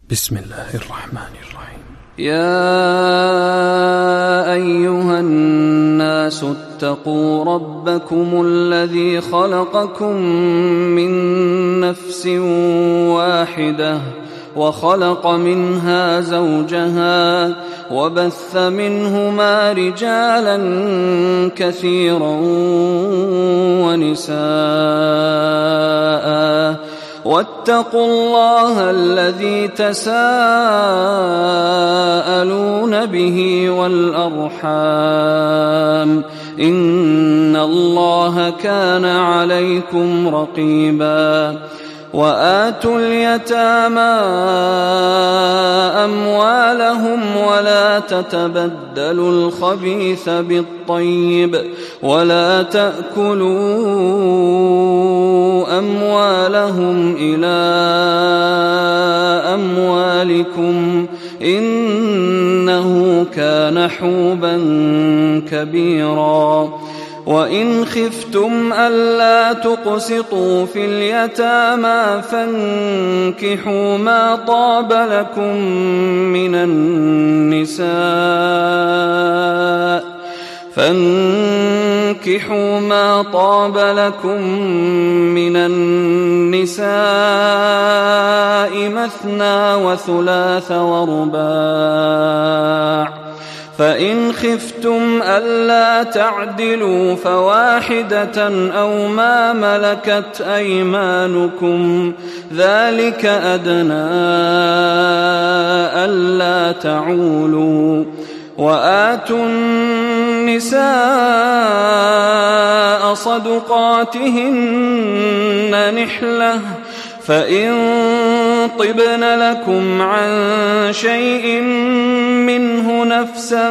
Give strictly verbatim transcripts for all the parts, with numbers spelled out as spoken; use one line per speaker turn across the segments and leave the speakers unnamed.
بسم الله الرحمن الرحيم.
يا أيها الناس اتقوا ربكم الذي خلقكم من نفس واحدة وخلق منها زوجها وبث منهما رجالا كثيرا ونساء واتقوا الله الذي تساءلون به والأرحام إن الله كان عليكم رقيبا. وآتوا اليتامى أموالهم ولا تتبدلوا الخبيث بالطيب ولا تأكلوا أموالهم إلى أموالكم إنه كان حوبا كبيرا. وإن خفتم ألا تقسطوا في اليتامى فانكحوا ما طاب لكم من النساء فانكحوا ما طاب لكم من النساء مثنى وثلاث ورباع. فإن خفتم ألا تعدلوا فواحدة أو ما ملكت أيمانكم ذلك أدنى ألا تعولوا. وآتوا النساء صدقاتهن نحلة فإن طبن لكم عن شيء منه نفسا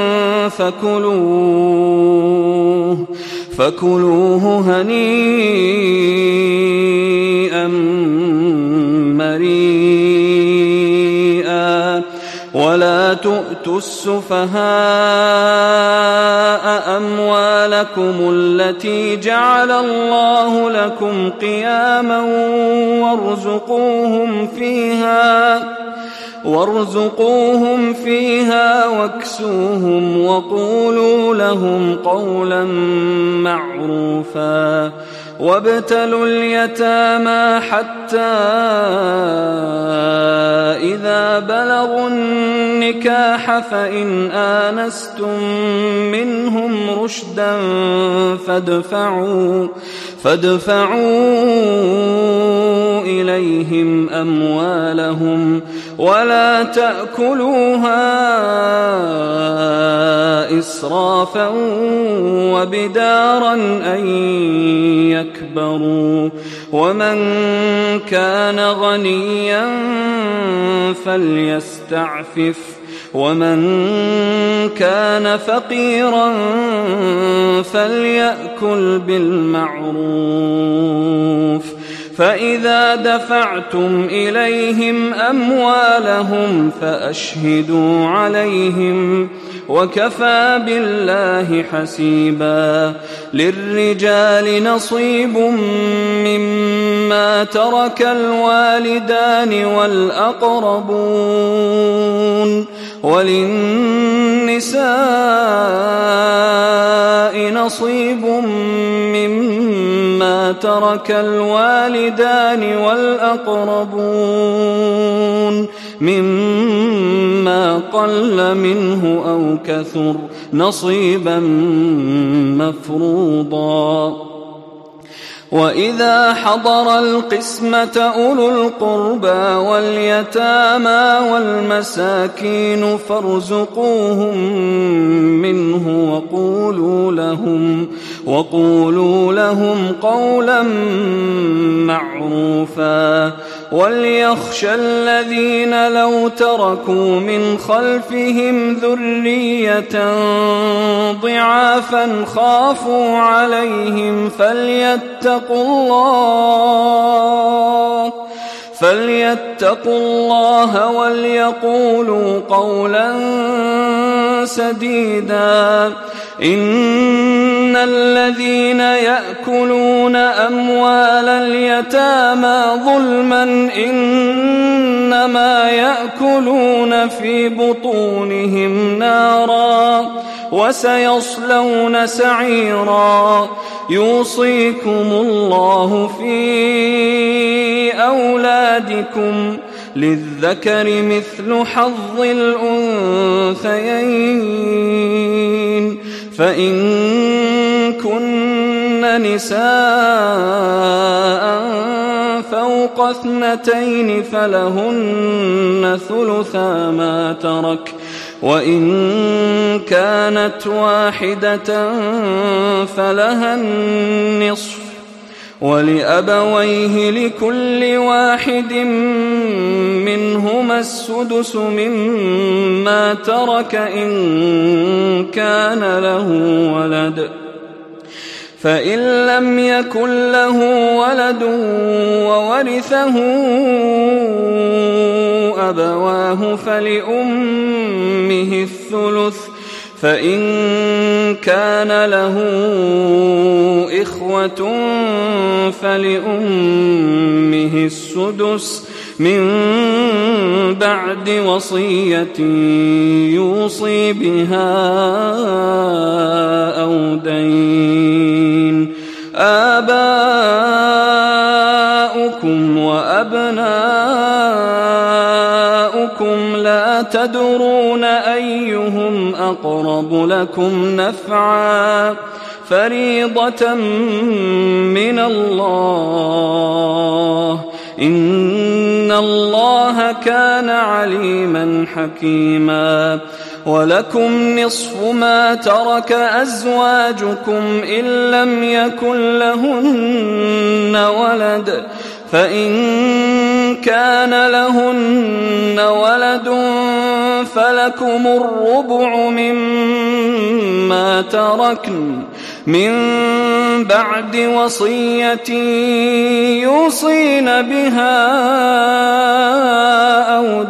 فكلوه فكلوه هنيئا مريئا. ولا تؤتوا السفهاء أموالكم التي جعل الله لكم قياما وارزقوهم فيها وارزقوهم فيها واكسوهم وقولوا لهم قولا معروفا. وابتلوا اليتامى حتى إذا بلغوا النكاح فإن آنستم منهم رشدا فادفعوا فادفعوا إليهم أموالهم ولا تأكلوها إسرافا وبدارا أن يكبروا. ومن كان غنيا فليستعفف ومن كان فقيرا فليأكل بالمعروف. فإذا دفعتم إليهم أموالهم فأشهدوا عليهم وكفى بالله حسيبا. للرجال نصيب مما ترك الوالدان والأقربون وللنساء نصيب مما ترك الوالدان والأقربون مما قل منه أو كثر نصيبا مفروضا. وإذا حضر القسمة أولو القربى واليتامى والمساكين فارزقوهم منه وقولوا لهم, وقولوا لهم قولا معروفا. وليخشى الذين لو تركوا من خلفهم ذرية ضعافا خافوا عليهم فليتقوا الله فليتقوا الله وليقولوا قولا سديدا. إن الذين يأكلون أموال اليتامى ظلما إنما إنما يأكلون في بطونهم نارا وسيصلون سعيرا. يوصيكم الله في أولادكم للذكر مثل حظ الأنثيين، فإن كن نساء فوق اثنتين فلهن ثلثا ما ترك، وإن كانت واحدة فلها النصف، ولأبويه لكل واحد منهما السدس مما ترك إن كان له ولد، فإن لم يكن له ولد وورثه أبواه فلأمه الثلث، فإن كان له إخوة فلأمه السدس من بعد وصية يوصي بها أو دين. آباؤكم وأبناؤكم لا تدرون أيهم أقرب لكم نفعا، فريضة من الله، إن الله كان عليما حكيما. ولكم نصف ما ترك أزواجكم إن لم يكن لهن ولد، فإن كان لهن ولد فلكم الربع مما تركن من بعد وصية يوصين بها أو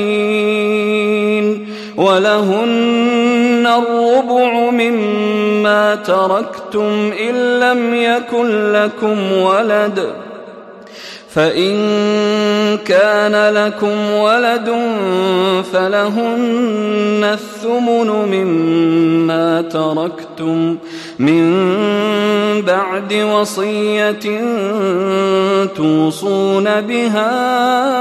دين، ولهن الربع مما تركتم إن لم يكن لكم ولد، فإن كان لكم ولد فلهن الثمن مما تركتم من بعد وصية توصون بها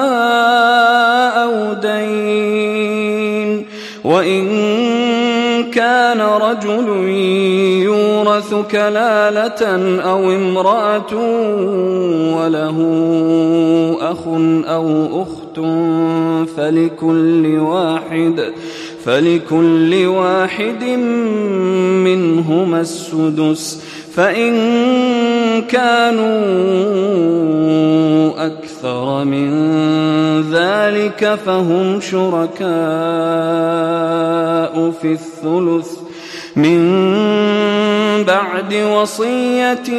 أو دين. وإن كان رجل يورث كلالة أو امرأة وله أخ أو أخت فلكل واحد فلكل واحد منهما السدس، فإن كانوا أكثر من ذلك فهم شركاء في الثلث من بعد وصية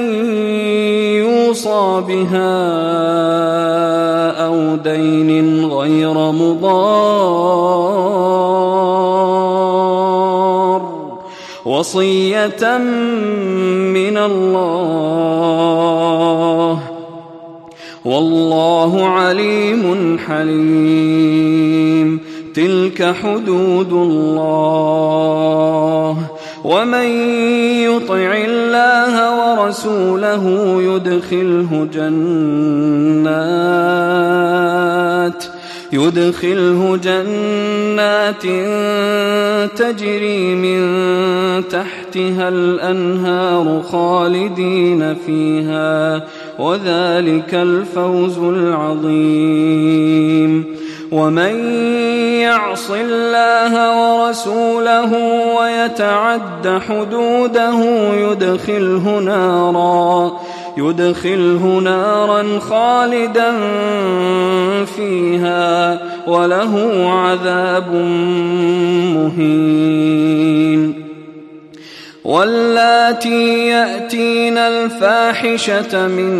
يوصى بها أو دين غير مضار، وصية من الله، والله عليم حليم. تلك حدود الله، ومن يطع الله ورسوله يدخله جنات يدخله جنات تجري من تحتها الأنهار خالدين فيها، وذلك الفوز العظيم. ومن يعص الله ورسوله ويتعد حدوده يدخله نارا يدخله نارا خالدا فيها وله عذاب مهين. واللاتي يأتين الفاحشة من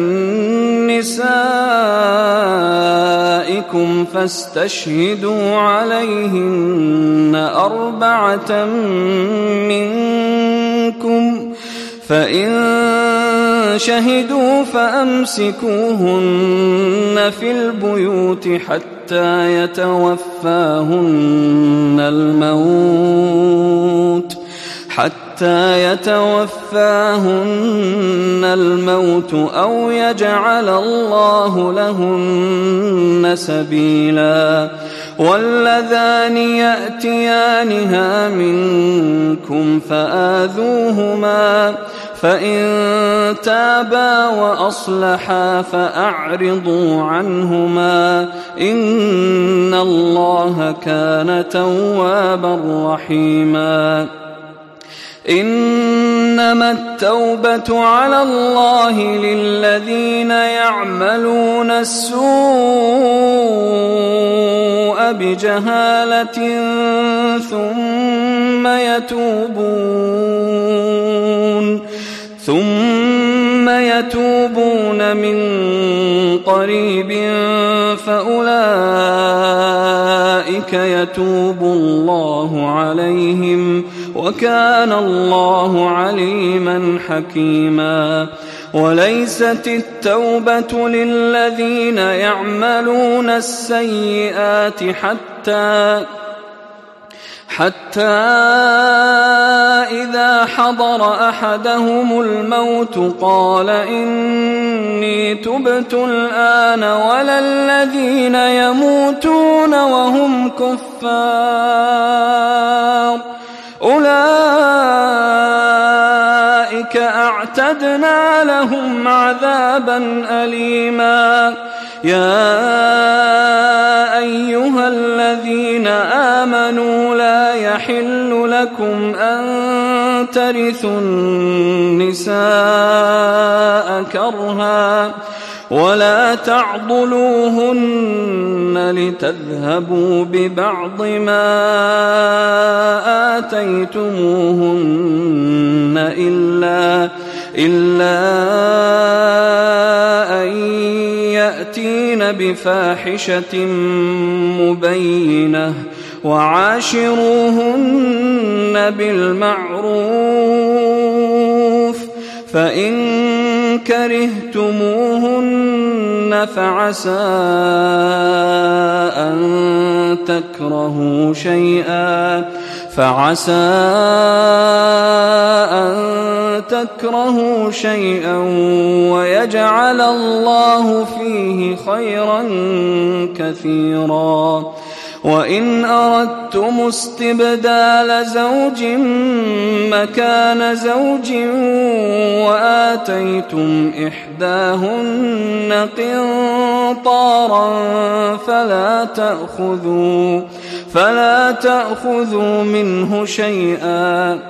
نسائكم فاستشهدوا عليهن أربعة منكم، فإن شهدوا فأمسكوهن في البيوت حتى حتى يتوفاهن الموت حتى يتوفاهن الموت أو يجعل الله لهن سبيلا. واللذان يأتيانها منكم فآذوهما فإن تابا وأصلحا فأعرضوا عنهما إن الله كان توابا رحيما. إنما التوبة على الله للذين يعملون السوء بجهالة ثم يتوبون ثم يتوبون من قريب فأولئك يتوب الله عليهم وكان الله عليما حكيما. وليست التوبة للذين يعملون السيئات حتى حتى إذا حضر أحدهم الموت قال إني تبت الآن ولا الذين يموتون وهم كفار أولئك أعتدنا لهم عذابا أليما. يا أيها الذين آمنوا لا يحل لكم أن ترثوا النساء كرها ولا تعضلوهن لتذهبوا ببعض ما آتيتموهن إلا, إلا أن يأتين بفاحشة مبينة وعاشروهن بالمعروف فإن كرهتموهن فعسى أن تكرهوا شيئا فعسى أن تكرهوا شيئا ويجعل الله فيه خيرا كثيرا. وإن أردتم استبدال زوج مكان زوج وآتيتم إحداهن قنطارا فلا تأخذوا فلا تأخذوا منه شيئا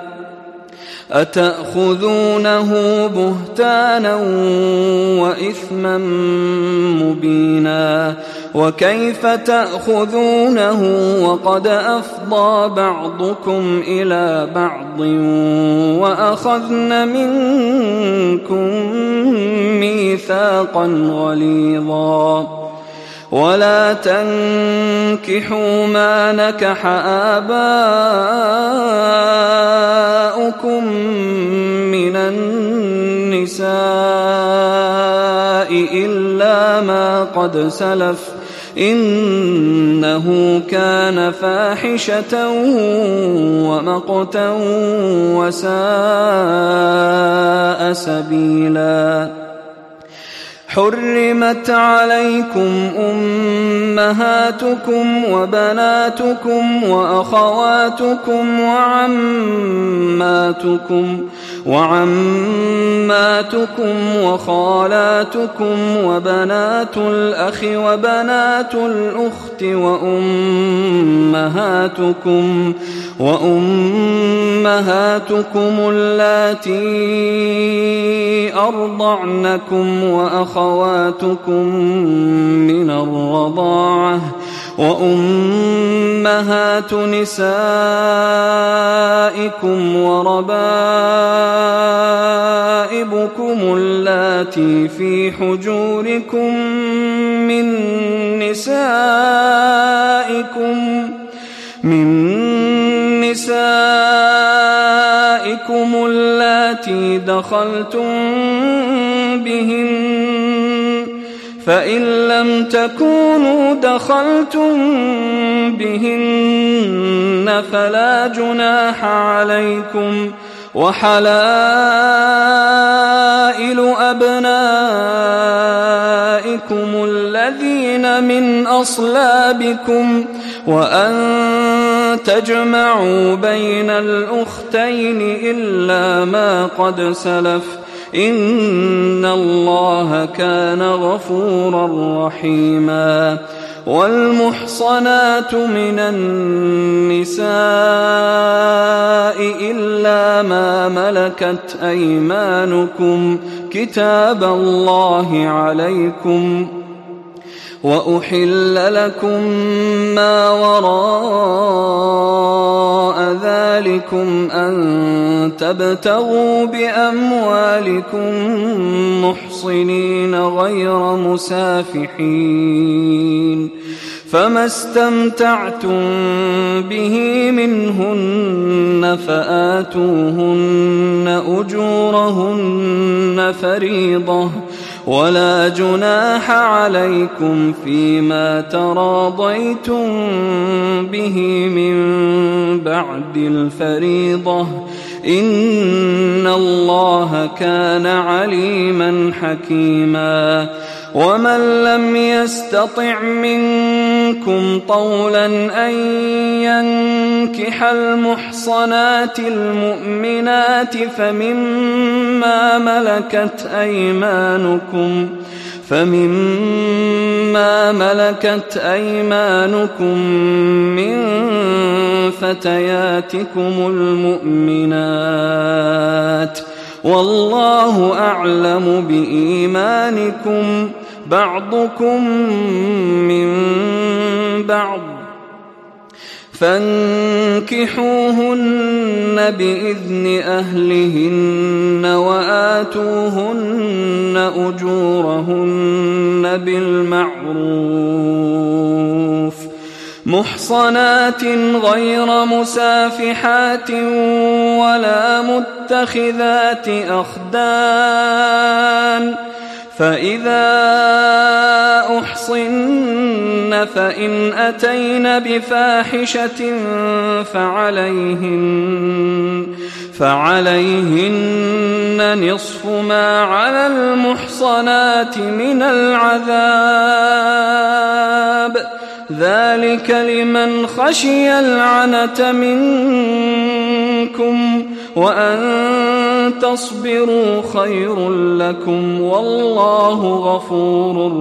أتأخذونه بهتانا وإثما مبينا. وكيف تأخذونه وقد أفضى بعضكم إلى بعض وأخذن منكم ميثاقا غليظا. ولا تنكحوا ما نكح آباؤكم من النساء إلا ما قد سلف إنه كان فاحشة ومقتا وساء سبيلا. حرمت عليكم أمهاتكم وبناتكم وأخواتكم وعماتكم وعماتكم وخالاتكم وبنات الأخ وبنات الأخت وأمهاتكم وأمهاتكم اللاتي أرضعنكم وأخواتكم من الرضاعة وأمهات نسائكم وربائبكم اللاتي في حجوركم من نسائكم من نسائكم اللاتي دخلتم بهن فإن لم تكونوا دخلتم بهن فلا جناح عليكم وحلائل أبنائكم الذين من أصلابكم وأن تجمعوا بين الأختين إلا ما قد سلف إن الله كان غفورا رحيما. والمحصنات من النساء إلا ما ملكت أيمانكم كتاب الله عليكم وأحل لكم ما وراء ذلكم أن تبتغوا بأموالكم محصنين غير مسافحين فما استمتعتم به منهن فآتوهن أجورهن فريضة ولا جناح عليكم فيما تراضيتم به من بعد الفريضة إن الله كان عليما حكيما. ومن لم يستطع منكم طولا أن ينكح المحصنات المؤمنات فمما ملكت أيمانكم فمما ملكت أيمانكم من فتياتكم المؤمنات والله أعلم بإيمانكم بعضكم من بعض فانكحوهن بإذن أهلهن وآتوهن أجورهن بالمعروف محصنات غير مسافحات ولا متخذات أخدان فإذا أحصن فإن أتين بفاحشة فعليهن فعليهن نصف ما على المحصنات من العذاب ذلك لمن خشي العنة منكم وأن تصبروا خير لكم والله غفور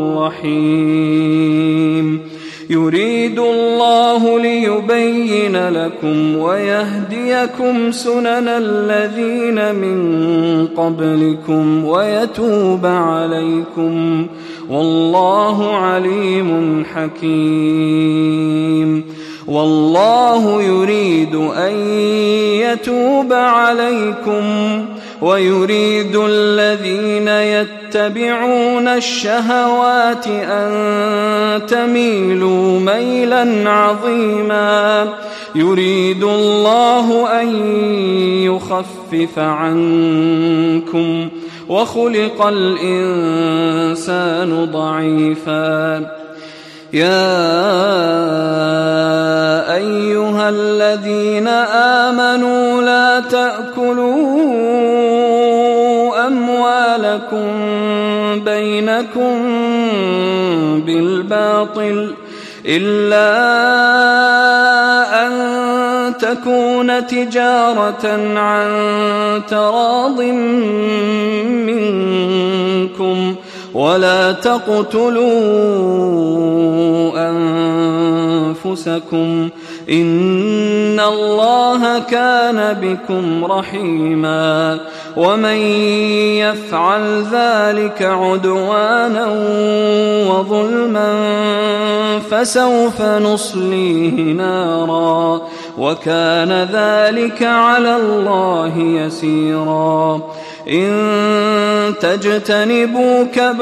رحيم. يريد الله ليبين لكم ويهديكم سنن الذين من قبلكم ويتوب عليكم والله عليم حكيم. والله يريد أن يتوب عليكم ويريد الذين يتبعون الشهوات أن تميلوا ميلا عظيما. يريد الله أن يخفف عنكم وخلق الإنسان ضعيفا. يا أيها الذين آمنوا لا تأكلوا أموالكم بينكم بالباطل إلا أن تكون تجارة عن تراض منكم ولا تقتلوا أنفسكم إن الله كان بكم رحيما. ومن يفعل ذلك عدوانا وظلما فسوف نصليه نارا وكان ذلك على الله يسيرا. إن تجتنبوا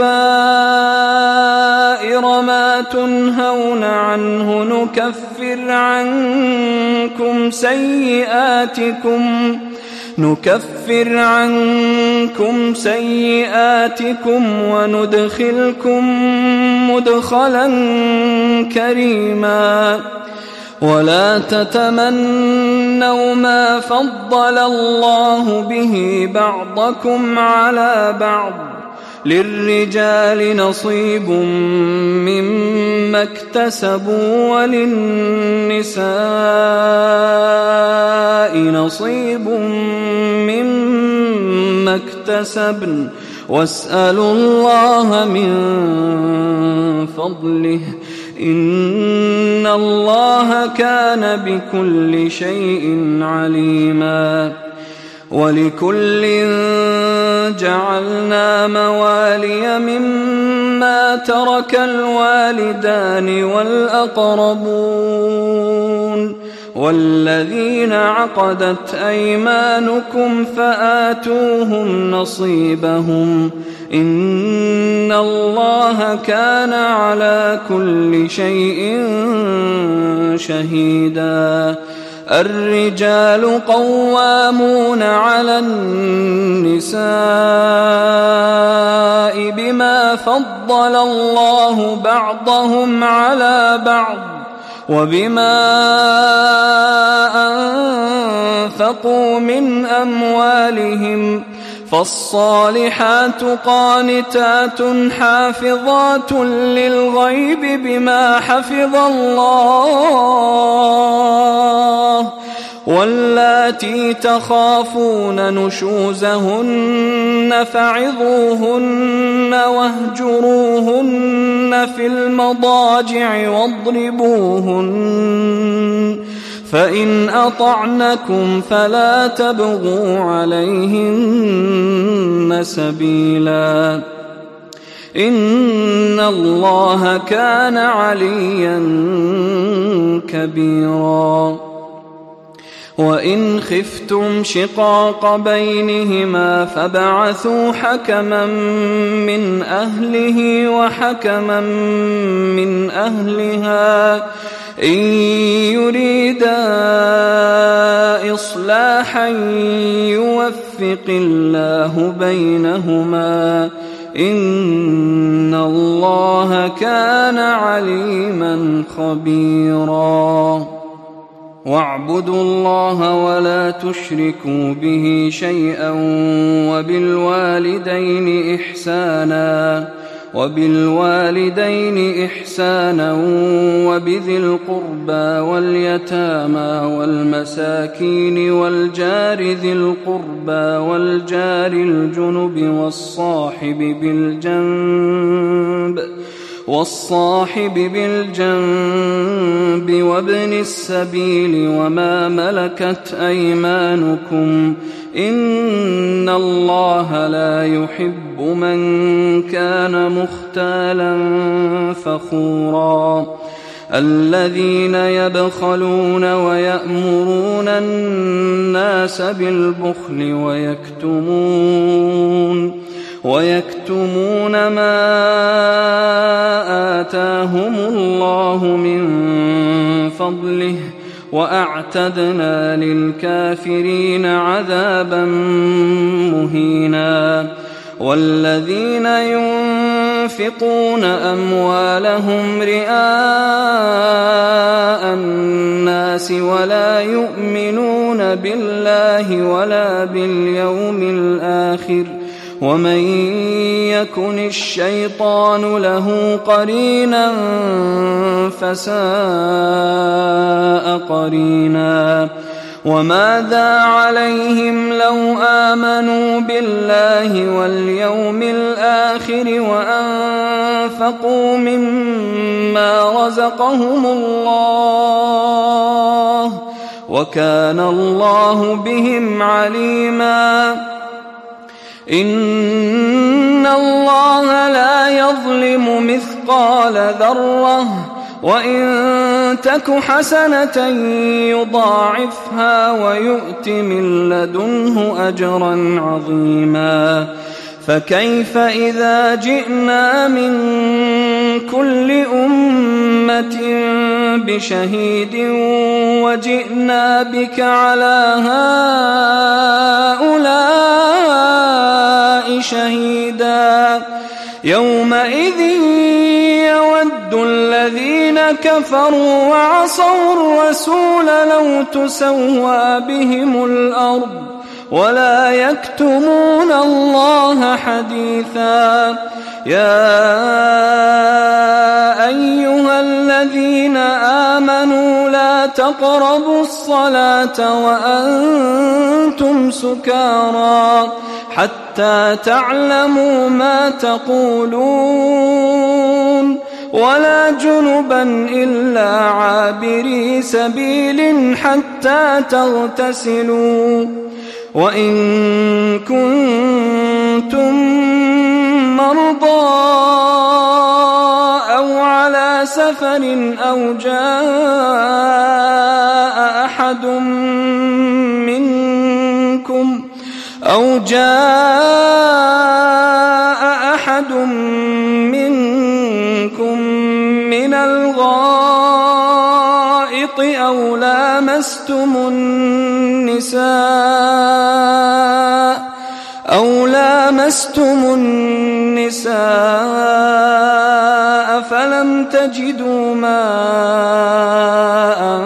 كبائر ما تنهون عنه نكفر عنكم سيئاتكم نكفر عنكم سيئاتكم وندخلكم مدخلا كريما ولا تتمنوا ما فضل الله به بعضكم على بعض للرجال نصيب مما اكتسبوا وللنساء نصيب مما اكتسبن واسألوا الله من فضله إن الله كان بكل شيء عليما ولكل جعلنا موالي مما ترك الوالدان والأقربون والذين عقدت أيمانكم فآتوهم نصيبهم إن الله كان على كل شيء شهيدا الرجال قوامون على النساء بما فضل الله بعضهم على بعض وبما أنفقوا من أموالهم فالصالحات قانتات حافظات للغيب بما حفظ الله واللاتي تخافون نشوزهن فعظوهن واهجروهن في المضاجع واضربوهن فإن أطعنكم فلا تبغوا عليهن سبيلا إن الله كان عليا كبيرا وإن خفتم شقاق بينهما فبعثوا حكما من أهله وحكما من أهلها إن يريدا إصلاحا يوفق الله بينهما إن الله كان عليما خبيرا واعبدوا الله ولا تشركوا به شيئا وبالوالدين إحسانا وبالوالدين إحسانا وبذي القربى واليتامى والمساكين والجار ذي القربى والجار الجنب والصاحب بالجنب والصاحب بالجنب وابن السبيل وما ملكت أيمانكم إن الله لا يحب من كان مختالا فخورا الذين يبخلون ويأمرون الناس بالبخل ويكتمون ويكتمون ما آتاهم الله من فضله وأعتدنا للكافرين عذابا مهينا والذين ينفقون أموالهم رئاء الناس ولا يؤمنون بالله ولا باليوم الآخر ومن يكن الشيطان له قرينا فساء قرينا وماذا عليهم لو آمنوا بالله واليوم الآخر وأنفقوا مما رزقهم الله وكان الله بهم عليما إن الله لا يظلم مثقال ذرة وإن تك حسنة يضاعفها ويؤت من لدنه أجرا عظيما فكيف إذا جئنا من كل أمة بشهيد وجئنا بك على هؤلاء شهيدا يومئذ يود الذين كفروا وعصوا الرسول لو تسوى بهم الأرض ولا يكتمون الله حديثا يا أيها الذين آمنوا لا تقربوا الصلاة وأنتم سكارى حتى تعلموا ما تقولون ولا جنبا إلا عابري سبيل حتى تغتسلوا وإن كنتم مرضى أو على سفر أو جاء أحد منكم أو جاء أحد منكم من الغائط أو لامستم النساء أو لامستم النساء فلم تجدوا ماء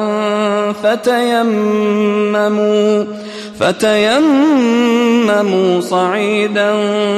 فتيمموا فتيمموا صعيدا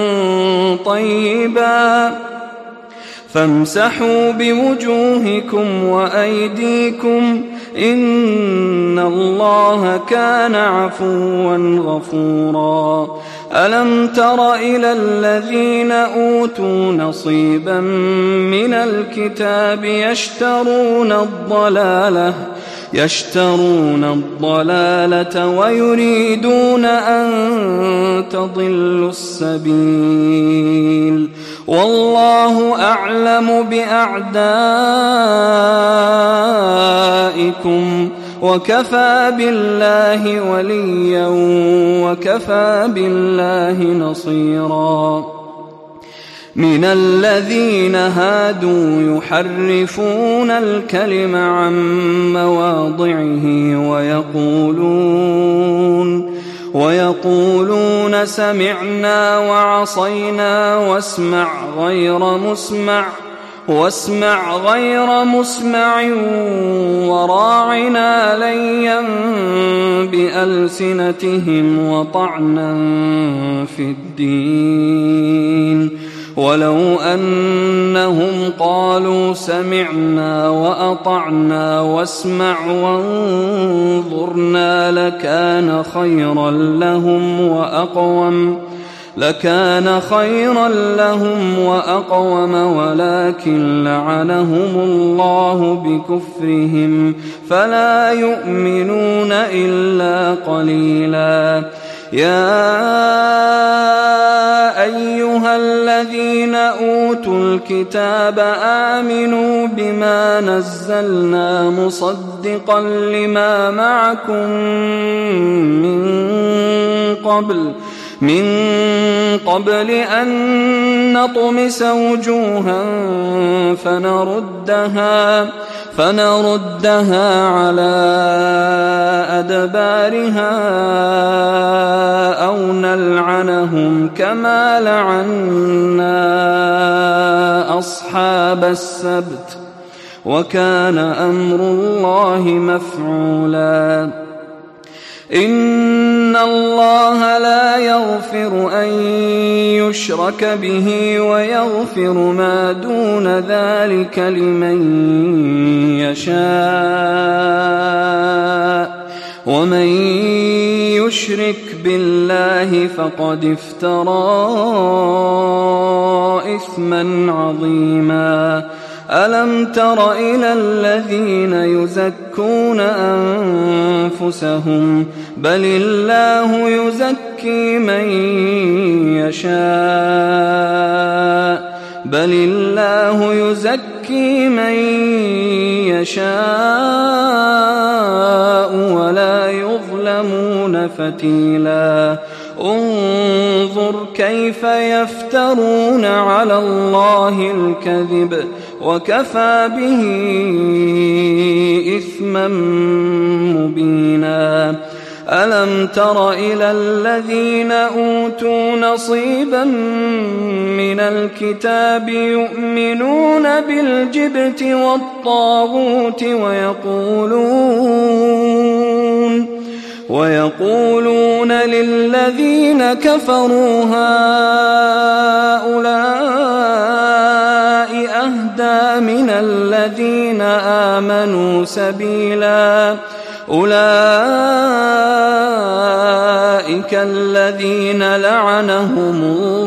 طيبا فامسحوا بوجوهكم وأيديكم إن الله كان عفوا غفورا ألم تر إلى الذين أوتوا نصيبا من الكتاب يشترون الضلالة يشترون الضلالة ويريدون أن تضلوا السبيل والله أعلم بأعدائكم وكفى بالله وليا وكفى بالله نصيرا من الذين هادوا يحرفون الكلم عن مواضعه ويقولون ويقولون سمعنا وعصينا واسمع غير مسمع واسمع غير مسمع وراعنا ليا بألسنتهم وطعنا في الدين ولو أنهم قالوا سمعنا وأطعنا واسمع وانظرنا لكان خيرا لهم وأقوم لكان خيرا لهم وأقوم ولكن لعنهم الله بكفرهم فلا يؤمنون إلا قليلا يا أيها الذين أوتوا الكتاب آمنوا بما نزلنا مصدقا لما معكم من قبل من قبل أن نطمس وجوها فنردها فنردها على أدبارها أو نلعنهم كما لعنا أصحاب السبت وكان أمر الله مفعولا إن الله لا يغفر أن يشرك به ويغفر ما دون ذلك لمن يشاء ومن يشرك بالله فقد افترى إثما عظيما ألم تر إلى الذين يزكون أنفسهم بل الله يزكي من يشاء بل الله يزكي من يشاء ولا يظلمون فتيلا انظر كيف يفترون على الله الكذب وكفى به إثما مبينا ألم تر إلى الذين أوتوا نصيبا من الكتاب يؤمنون بالجبت والطاغوت ويقولون ويقولون للذين كفروا هؤلاء أهدى من الذين آمنوا سبيلا أولئك الذين لعنهم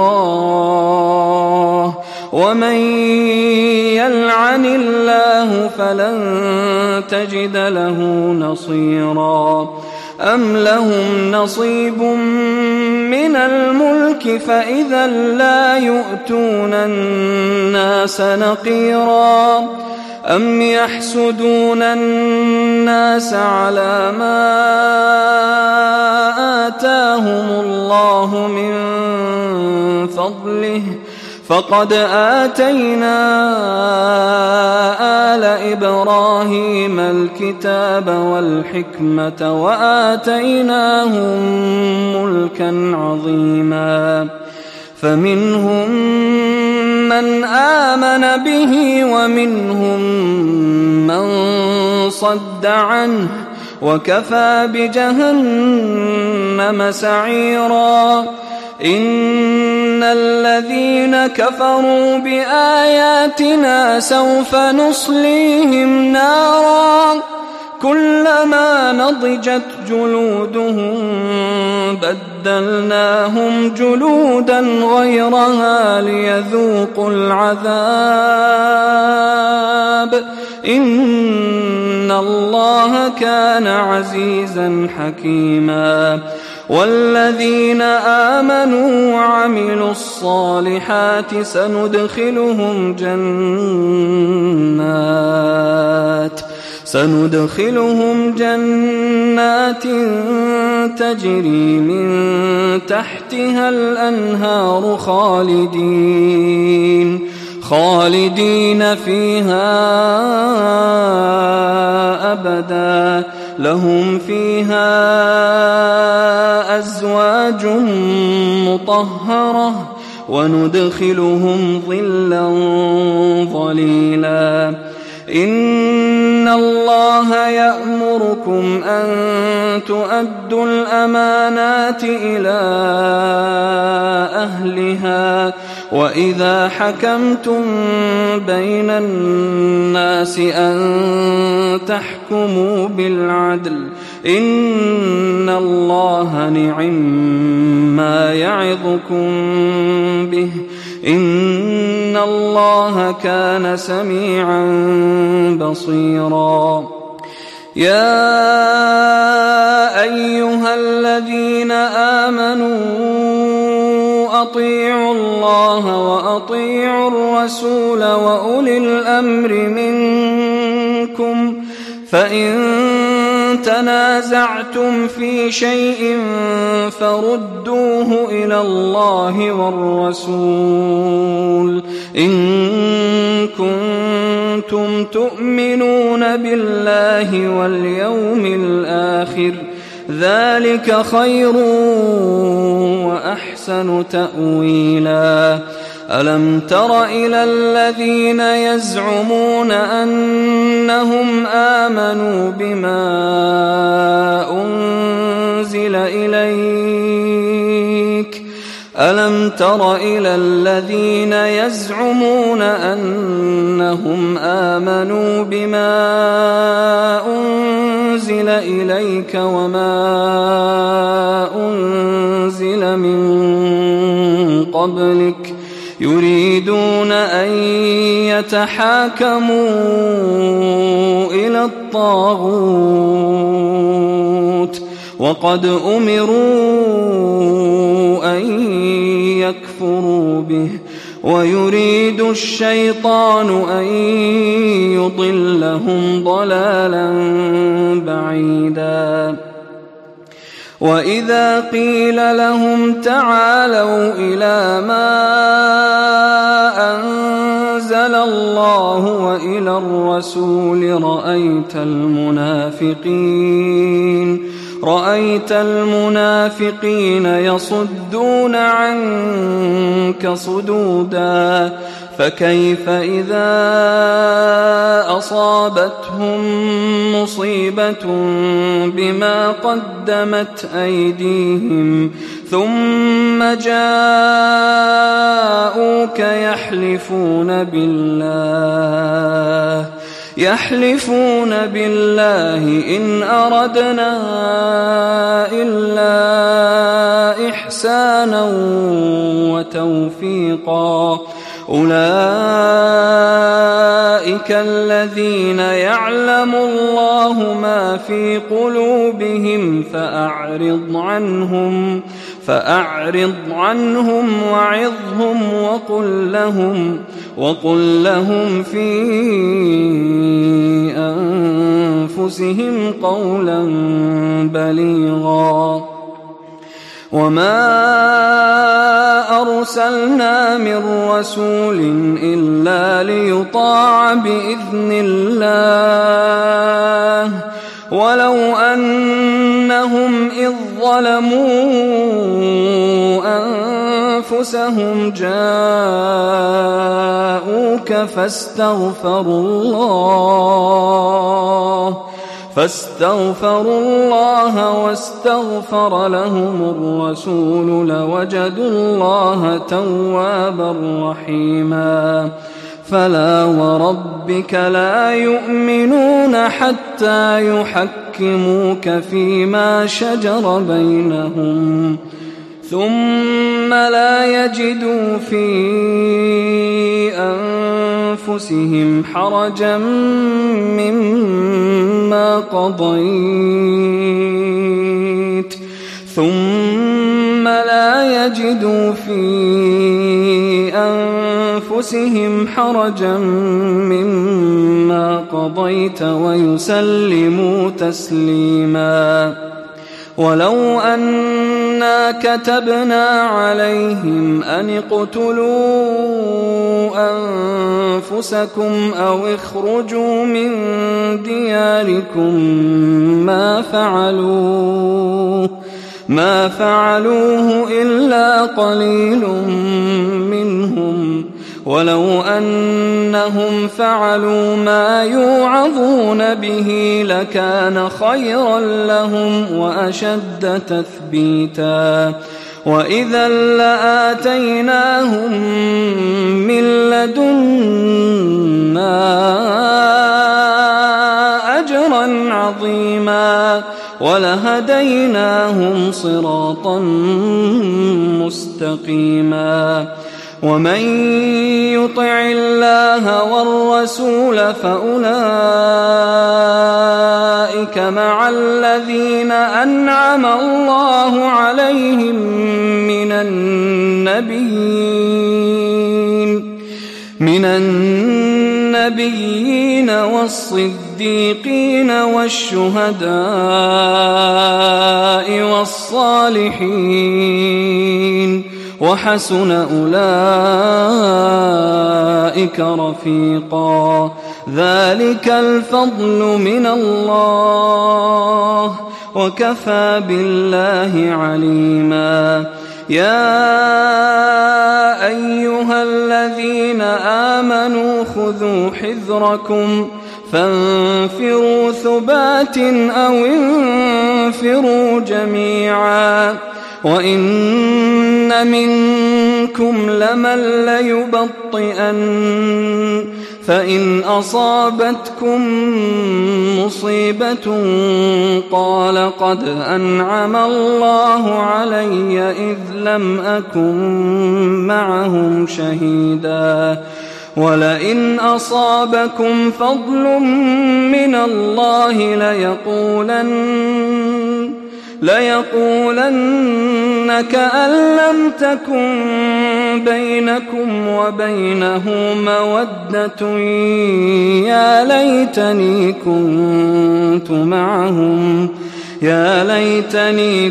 الله ومن يلعن الله فلن تجد له نصيرا أم لهم نصيب من الملك فإذا لا يؤتون الناس نقيرا أم يحسدون الناس على ما آتاهم الله من فضله فقد آتينا آل إبراهيم الكتاب والحكمة وآتيناهم ملكا عظيما فمنهم من آمن به ومنهم من صد عنه وكفى بجهنم سعيرا إن الذين كفروا بآياتنا سوف نصليهم نارا كلما نضجت جلودهم بدلناهم جلودا غيرها ليذوقوا العذاب إن الله كان عزيزا حكيما والذين آمنوا وعملوا الصالحات سندخلهم جنات سندخلهم جنات تجري من تحتها الأنهار خالدين خالدين فيها أبدا لهم فيها أزواج مطهرة وندخلهم ظلا ظليلا إن الله يأمركم أن تؤدوا الأمانات إلى أهلها وإذا حكمتم بين الناس أن تحكموا بالعدل إن الله نعما يعظكم به إن الله كان سميعا بصيرا يا أيها الذين آمنوا أطيعوا الله وأطيعوا الرسول وأولي الأمر منكم فإن تنازعتم في شيء فردوه إلى الله والرسول إن كنتم تؤمنون بالله واليوم الآخر ذلك خير وأحسن تأويلا ألم تر إلى الذين يزعمون أنهم آمنوا بما أنزل إليك ألم تر إلى الذين يزعمون أنهم آمنوا بما أنزل إليك وما أنزل من قبلك يريدون أن يتحاكموا إلى الطاغوت وقد أمروا أن يكفروا به ويريد الشيطان أن يضلهم ضلالا بعيدا وإذا قيل لهم تعالوا إلى ما أنزل أنزل الله وإلى الرسول رأيت المنافقين رأيت المنافقين يصدون عنك صدودا فكيف إذا أصابتهم مصيبة بما قدمت أيديهم ثم جاءوك يحلفون بالله يحلفون بالله إن أردنا إلا إحسانا وتوفيقا أولئك الذين يعلم الله ما في قلوبهم فأعرض عنهم فأعرض عنهم وعظهم وقل لهم وقل لهم في أنفسهم قولا بليغا وما أرسلنا من رسول إلا ليطاع بإذن الله ولو أنهم إذ ظلموا أنفسهم جاءوك فاستغفروا الله فاستغفروا الله واستغفر لهم الرسول لوجدوا الله توابا رحيما فلا وربك لا يؤمنون حتى يحكموك فيما شجر بينهم ثم لا يجدوا في أنفسهم حرجا مما قضيت ثم لا يجدوا في أنفسهم حرجا مما قضيت ويسلموا تسليما ولو أنا كتبنا عليهم أن اقتلوا أنفسكم أو اخرجوا من دياركم ما فعلوه ما فعلوه إلا قليل منهم ولو أنهم فعلوا ما يوعظون به لكان خيرا لهم وأشد تثبيتا وإذا لآتيناهم من لدنا أجرا عظيما ولهديناهم صراطا مستقيما ومن يطع الله والرسول فأولئك مع الذين أنعم الله عليهم من النبيين من النبيين والصديقين والشهداء والصالحين وحسن أولئك رفيقا ذلك الفضل من الله وكفى بالله عليما يا أيها الذين آمنوا خذوا حذركم فانفروا ثبات أو انفروا جميعا وإن منكم لمن ليبطئن فإن أصابتكم مصيبة قال قد أنعم الله علي إذ لم أكن معهم شهيدا ولئن أصابكم فضل من الله ليقولن ليقولن كأن لم تكن بينكم وبينه مودة يا ليتني كنت معهم يا ليتني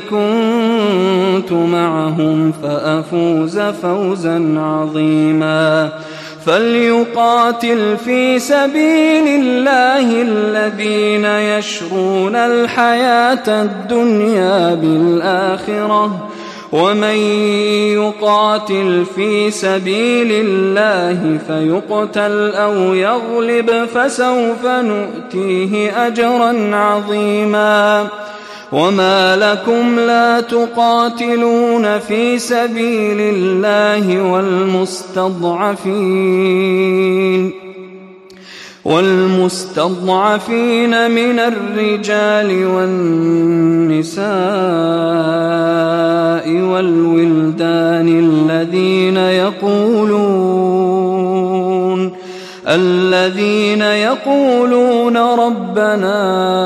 كنت معهم فأفوز فوزا عظيما فليقاتل في سبيل الله الذين يشرون الحياة الدنيا بالآخرة ومن يقاتل في سبيل الله فيقتل أو يغلب فسوف نؤتيه أجرا عظيما وما لكم لا تقاتلون في سبيل الله والمستضعفين والمستضعفين من الرجال والنساء والولدان الذين يقولون الذين يقولون ربنا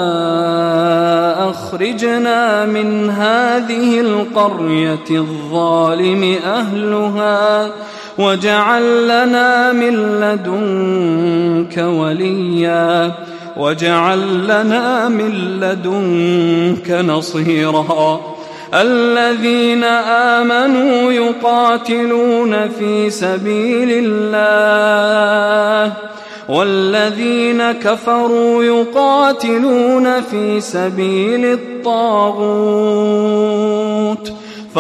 أخرجنا من هذه القرية الظالم أهلها واجعل لنا من لدنك وليا واجعل لنا من لدنك نصيرا الذين آمنوا يقاتلون في سبيل الله والذين كفروا يقاتلون في سبيل الطاغوت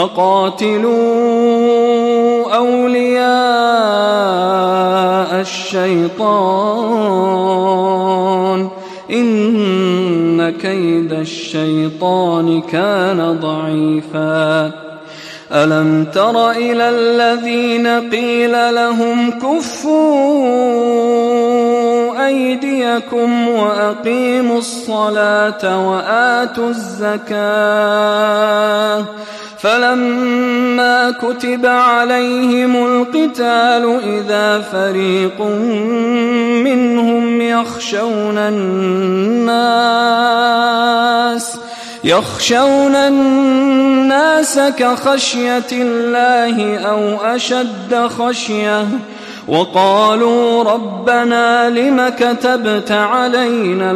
فقاتلوا أولياء الشيطان إن كيد الشيطان كان ضعيفا ألم تر إلى الذين قيل لهم كفوا أيديكم وأقيموا الصلاة وآتوا الزكاة فلما كتب عليهم القتال إذا فريق منهم يخشون الناس يخشون الناس كخشية الله أو أشد خشية وقالوا ربنا لم كتبت علينا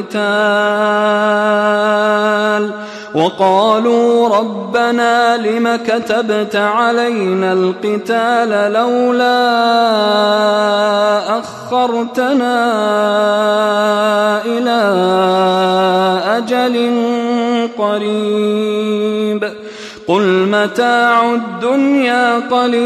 القتال وقالوا ربنا لم كتبت علينا القتال لولا أخرتنا إلى أجل قريب قل متاع الدنيا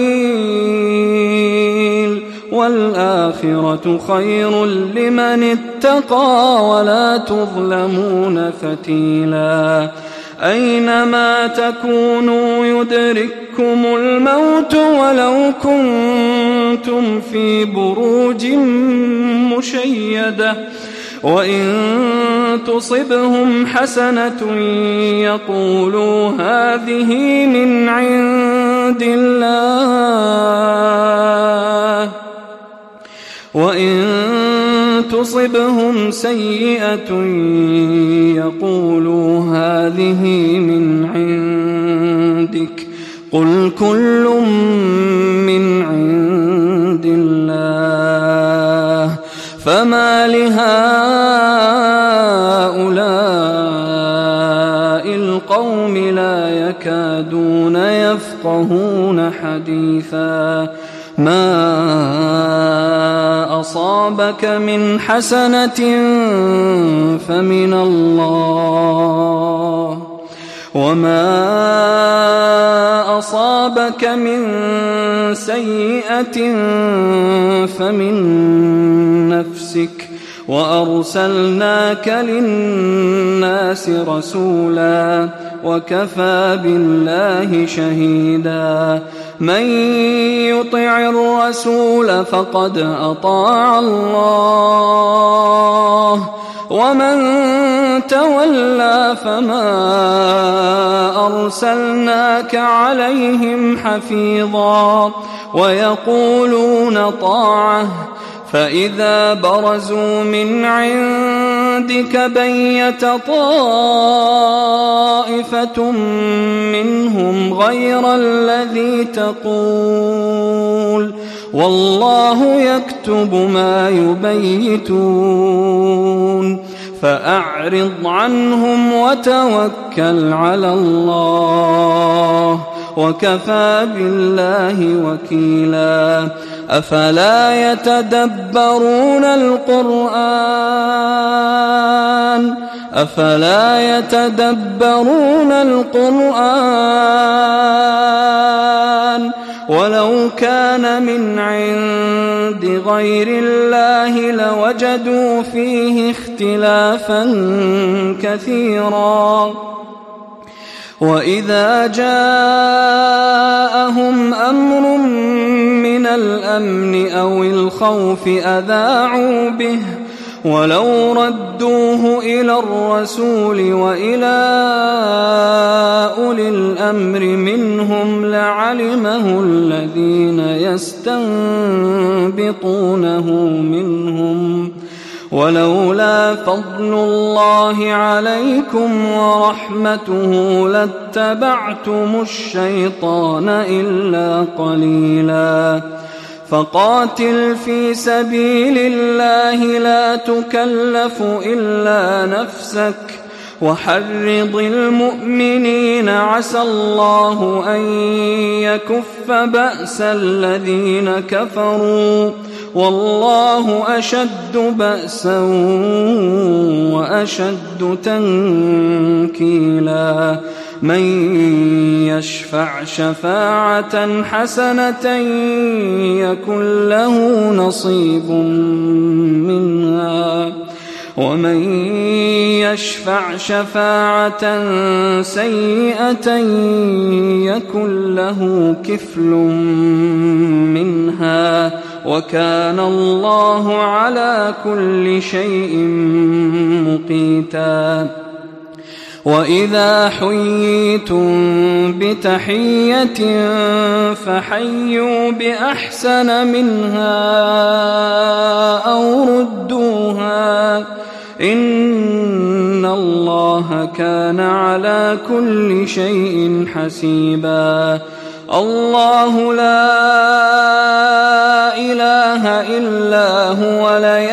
قليل والآخرة خير لمن اتقى ولا تظلمون فتيلا أينما تكونوا يدرككم الموت ولو كنتم في بروج مشيدة وإن تصبهم حسنة يقولوا هذه من عند الله وإن تصبهم سيئة يقولوا هذه من عندك قل كل من عند الله فما لهؤلاء القوم لا يكادون يفقهون حديثا ما أصابك من حسنة فمن الله وما أصابك من سيئة فمن نفسك وأرسلناك للناس رسولا وكفى بالله شهيدا من يطع الرسول فقد أطاع الله ومن تولى فما أرسلناك عليهم حفيظا ويقولون طاعة فإذا برزوا من عندك بيت طائفة منهم غير الذي تقول والله يكتب ما يبيتون فأعرض عنهم وتوكل على الله وكفى بالله وكيلا أفلا يتدبرون القرآن أفلا يتدبرون القرآن ولو كان من عند غير الله لوجدوا فيه اختلافا كثيرا وإذا جاءهم أمر من الأمن أو الخوف أذاعوا به ولو ردوه إلى الرسول وإلى أولي الأمر منهم لعلمه الذين يستنبطونه منهم ولولا فضل الله عليكم ورحمته لاتبعتم الشيطان إلا قليلا فقاتل في سبيل الله لا تكلف إلا نفسك وحرض المؤمنين عسى الله أن يكف بأس الذين كفروا والله أشد بأسا وأشد تنكيلا من يشفع شفاعة حسنة يكن له نصيب منها ومن يشفع شفاعة سيئة يكن له كفل منها وكان الله على كل شيء مقيتا وإذا حييتم بتحية فحيوا بأحسن منها أو ردوها إن الله كان على كل شيء حسيبا الله لا إله إلا هو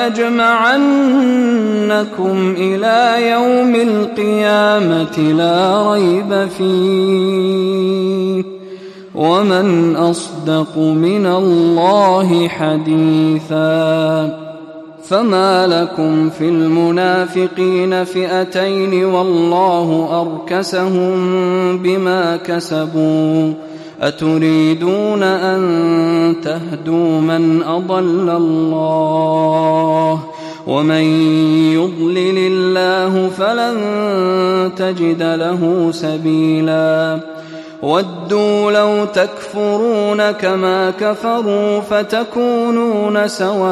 ليجمعنكم إلى يوم القيامة لا ريب فيه ومن أصدق من الله حديثا فما لكم في المنافقين فئتين والله أركسهم بما كسبوا أتريدون أن تهدوا من أضل الله ومن يضلل الله فلن تجد له سبيلا ودوا لو تكفرون كما كفروا فتكونون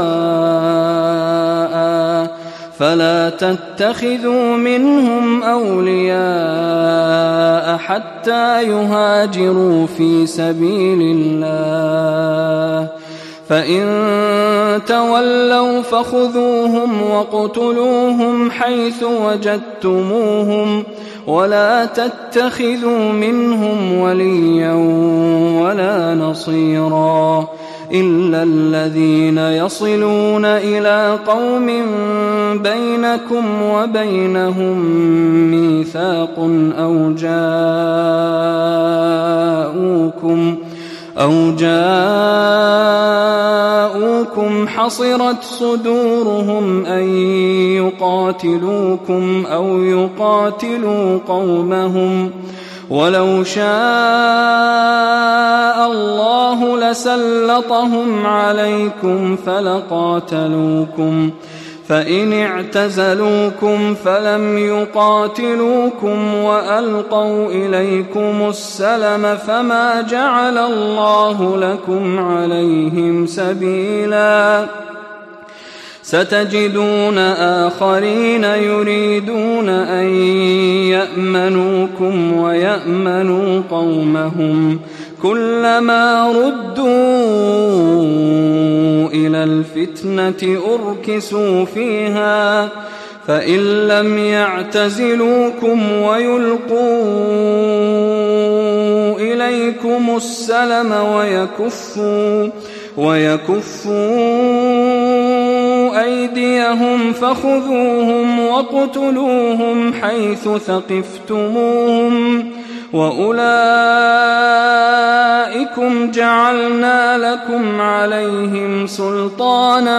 سواء فلا تتخذوا منهم أولياء حتى يهاجروا في سبيل الله فإن تولوا فخذوهم وقتلوهم حيث وجدتموهم ولا تتخذوا منهم وليا ولا نصيرا إلا الذين يصلون إلى قوم بينكم وبينهم ميثاق أو جاءوكم أو جاءوكم حصرت صدورهم أن يقاتلوكم أو يقاتلوا قومهم ولو شاء الله لسلطهم عليكم فلقاتلوكم فإن اعتزلوكم فلم يقاتلوكم وألقوا إليكم السلم فما جعل الله لكم عليهم سبيلا ستجدون آخرين يريدون أن يأمنوكم ويأمنوا قومهم كلما ردوا إلى الفتنة أركسوا فيها فإن لم يعتزلوكم ويلقوا إليكم السلم ويكفوا ويكفوا أيديهم فخذوهم وقتلوهم حيث ثقفتموهم وأولئكم جعلنا لكم عليهم سلطانا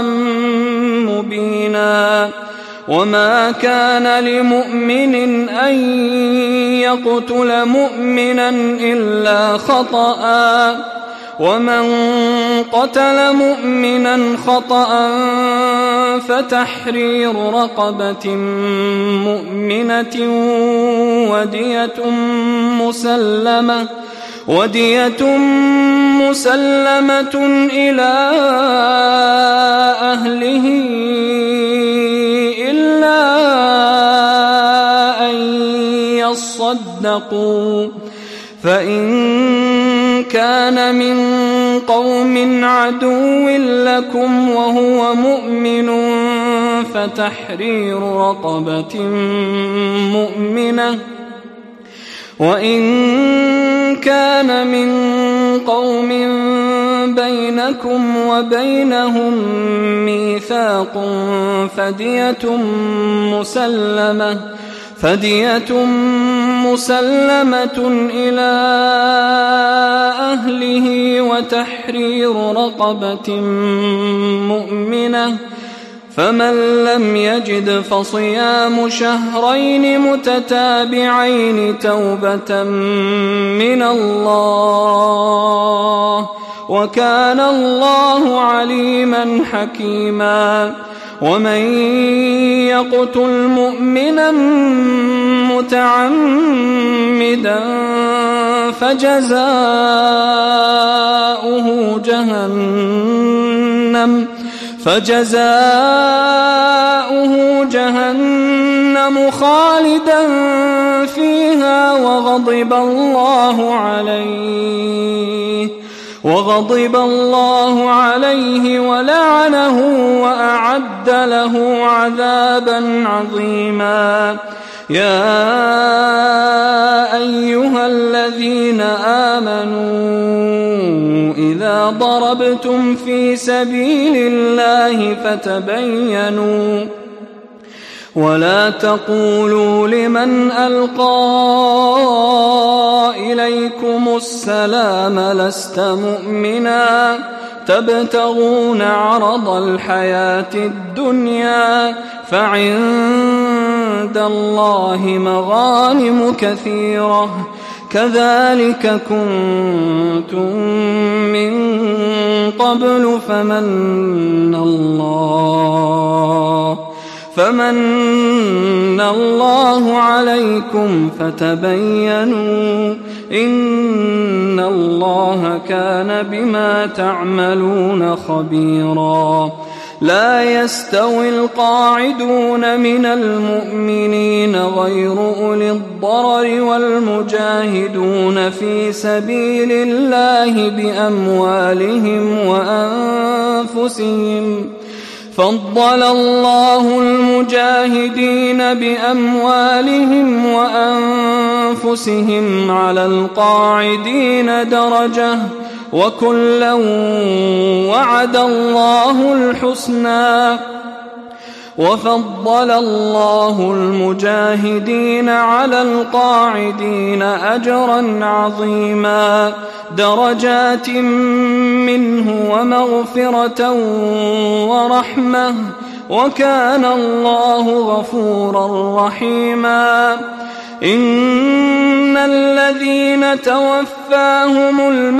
مبينا وما كان لمؤمن أن يقتل مؤمنا إلا خطأ ومن قتل مؤمنا خطأ فتحرير رقبة مؤمنة ودية مسلمة ودية مسلمة إلى أهله إلا أن يصدقوا فإن كان من قوم عدو لكم وهو مؤمن فتحرير رقبة مؤمنة وإن كان من قوم بينكم وبينهم ميثاق فدية مسلمة فدية مسلمة إلى أهله وتحرير رقبة مؤمنة فمن لم يجد فصيام شهرين متتابعين توبة من الله وكان الله عليما حكيما ومن يقتل مؤمنا متعمدا فجزاؤه جهنم فجزاؤه جهنم خالدا فيها وغضب الله عليه وغضب الله عليه ولعنه وأعد له عذابا عظيما يا أيها الذين آمنوا إذا ضربتم في سبيل الله فتبينوا ولا تقولوا لمن ألقى إليكم السلام لست مؤمنا تبتغون عرض الحياة الدنيا فعند الله مغانم كثيرة كذلك كنتم من قبل فمن الله فمن الله عليكم فتبينوا إن الله كان بما تعملون خبيرا لا يستوي القاعدون من المؤمنين غير أولي الضرر والمجاهدون في سبيل الله بأموالهم وأنفسهم فضل الله المجاهدين بأموالهم وأنفسهم على القاعدين درجة وكلا وعد الله الحسنى وفضل الله المجاهدين على القاعدين أجرا عظيما درجات منه ومغفرة ورحمة وكان الله غفورا رحيما إن الذين توفاهم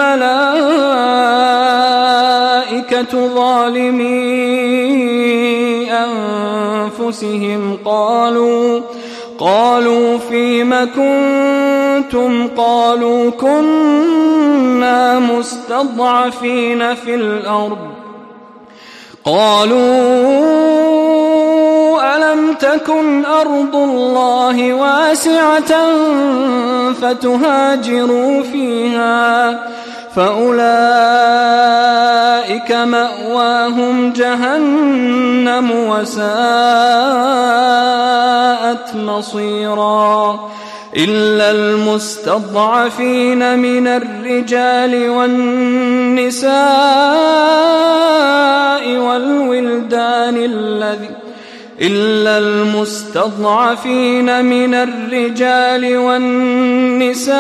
الملائكة ظالمي أنفسهم قالوا قالوا فيم كنتم قالوا كنا مستضعفين في الأرض قالوا ألم تكن أرض الله واسعة فتهاجروا فيها فأولئك مأواهم جهنم وساءت مصيرا إلا المستضعفين من الرجال والنساء والولدان الذين إلا المستضعفين من الرجال والنساء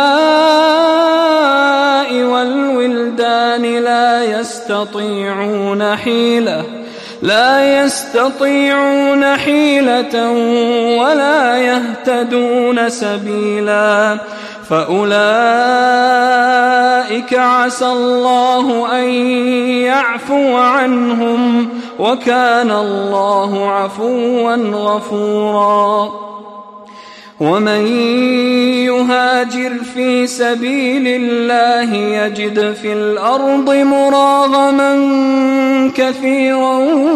والولدان لا يستطيعون حيلة لا يستطيعون حيلة ولا يهتدون سبيلا فأولئك عسى الله أن يعفو عنهم وكان الله عفوا غفورا. ومن يهاجر في سبيل الله يجد في الأرض مراغما كثيرا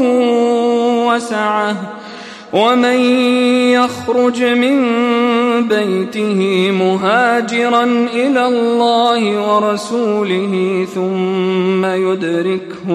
وسعة ومن يخرج من بيته مهاجرا إلى الله ورسوله ثم يدركه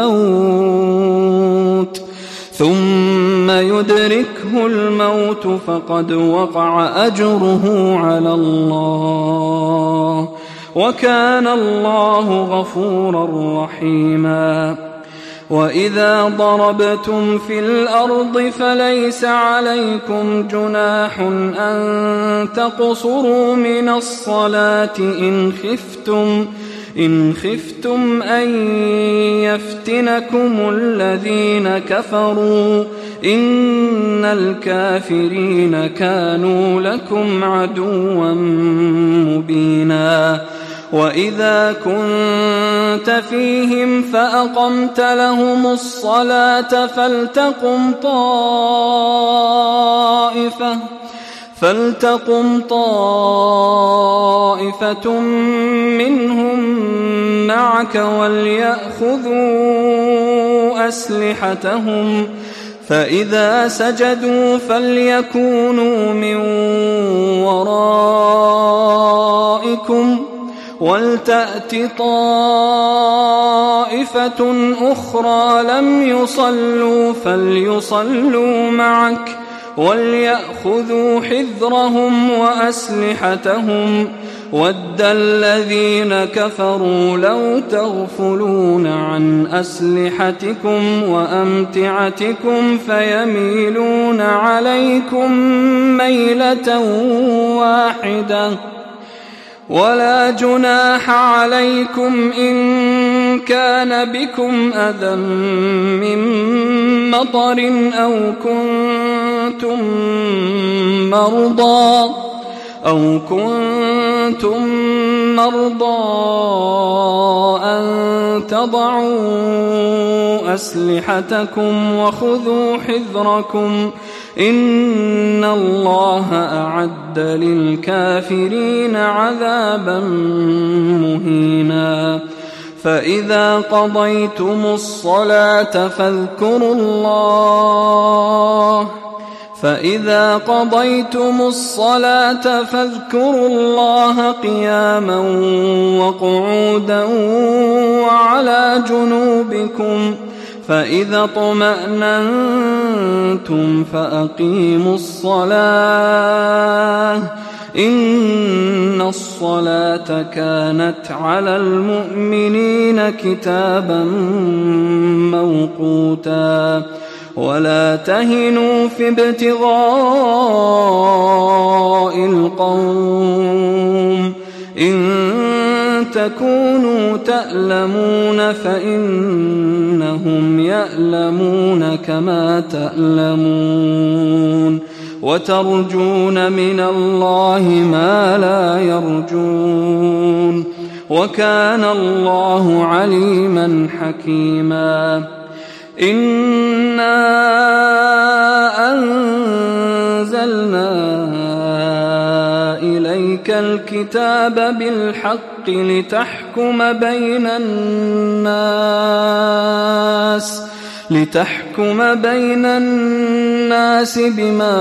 الموت ثم يدركه الموت فقد وقع أجره على الله وكان الله غفورا رحيما. وإذا ضربتم في الأرض فليس عليكم جناح أن تقصروا من الصلاة إن خفتم إن خفتم أن يفتنكم الذين كفروا إن الكافرين كانوا لكم عدوا مبينا. وإذا كنت فيهم فأقمت لهم الصلاة فلتقم طائفة فلتقم طائفة منهم معك وليأخذوا أسلحتهم فإذا سجدوا فليكونوا من ورائكم ولتأت طائفة أخرى لم يصلوا فليصلوا معك وليأخذوا حذرهم وأسلحتهم ود الذين كفروا لو تغفلون عن أسلحتكم وأمتعتكم فيميلون عليكم ميلة واحدة ولا جناح عليكم إن كان بكم أذى من مطر أو كنتم مرضى أو كنتم مرضى أن تضعوا أسلحتكم وخذوا حذركم إن الله أعد للكافرين عذابا مهينا. فإذا قضيتم الصلاة فاذكروا الله فإذا قضيتم الصلاة فاذكروا الله قياما وقعودا وعلى جنوبكم فإذا اطمأننتم فأقيموا الصلاة إن الصلاة كانت على المؤمنين كتابا موقوتا. ولا تهنوا في ابتغاء القوم إن تكونوا تألمون فإنهم يألمون كما تألمون وترجون من الله ما لا يرجون وكان الله عليما حكيما. إنا أنزلنا إليك الكتاب بالحق لتحكم بين الناس لتحكم بين الناس بما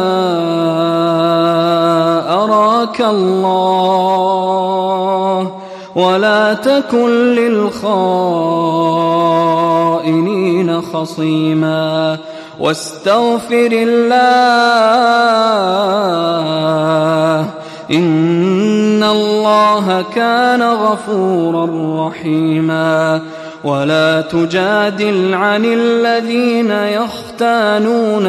أراك الله ولا تكن للخائنين خصيما واستغفر الله إن الله كان غفورا رحيما. ولا تجادل عن الذين يختانون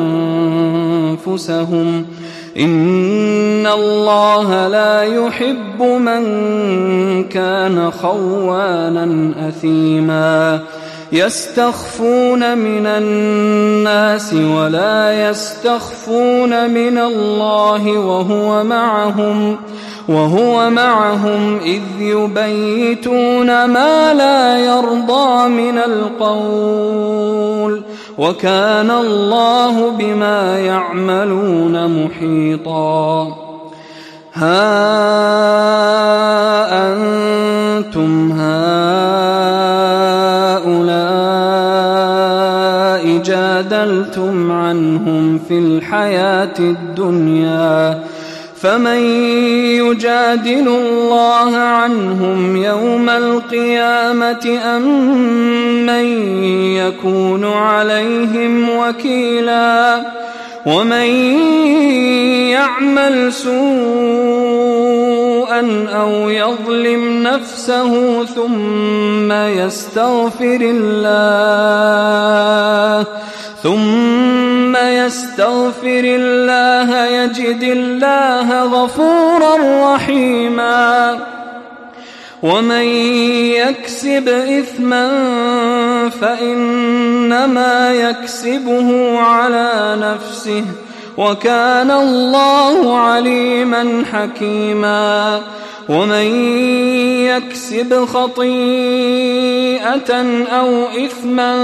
أنفسهم إن الله لا يحب من كان خوانا أثيما يستخفون من الناس ولا يستخفون من الله وهو معهم وهو معهم إذ يبيتون ما لا يرضى من القول وكان الله بما يعملون محيطا ها أنتم هؤلاء جادلتم عنهم في الحياة الدنيا فمن يجادل الله عنهم يوم القيامة أم من يكون عليهم وكيلا ومن يعمل سوءا أو يظلم نفسه ثم يستغفر الله ثم يستغفر الله يجد الله غفورا رحيما ومن يكسب إثما فإنما يكسبه على نفسه وكان الله عليما حكيما ومن يكسب خطيئة أو إثما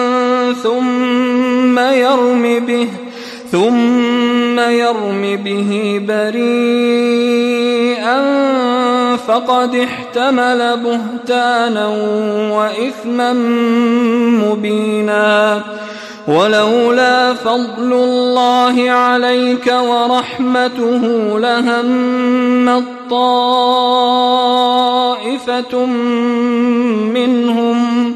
ثم يرم به ثم يرم به بريئا فقد احتمل بهتانا وإثما مبينا ولولا فضل الله عليك ورحمته لهمت طائفة منهم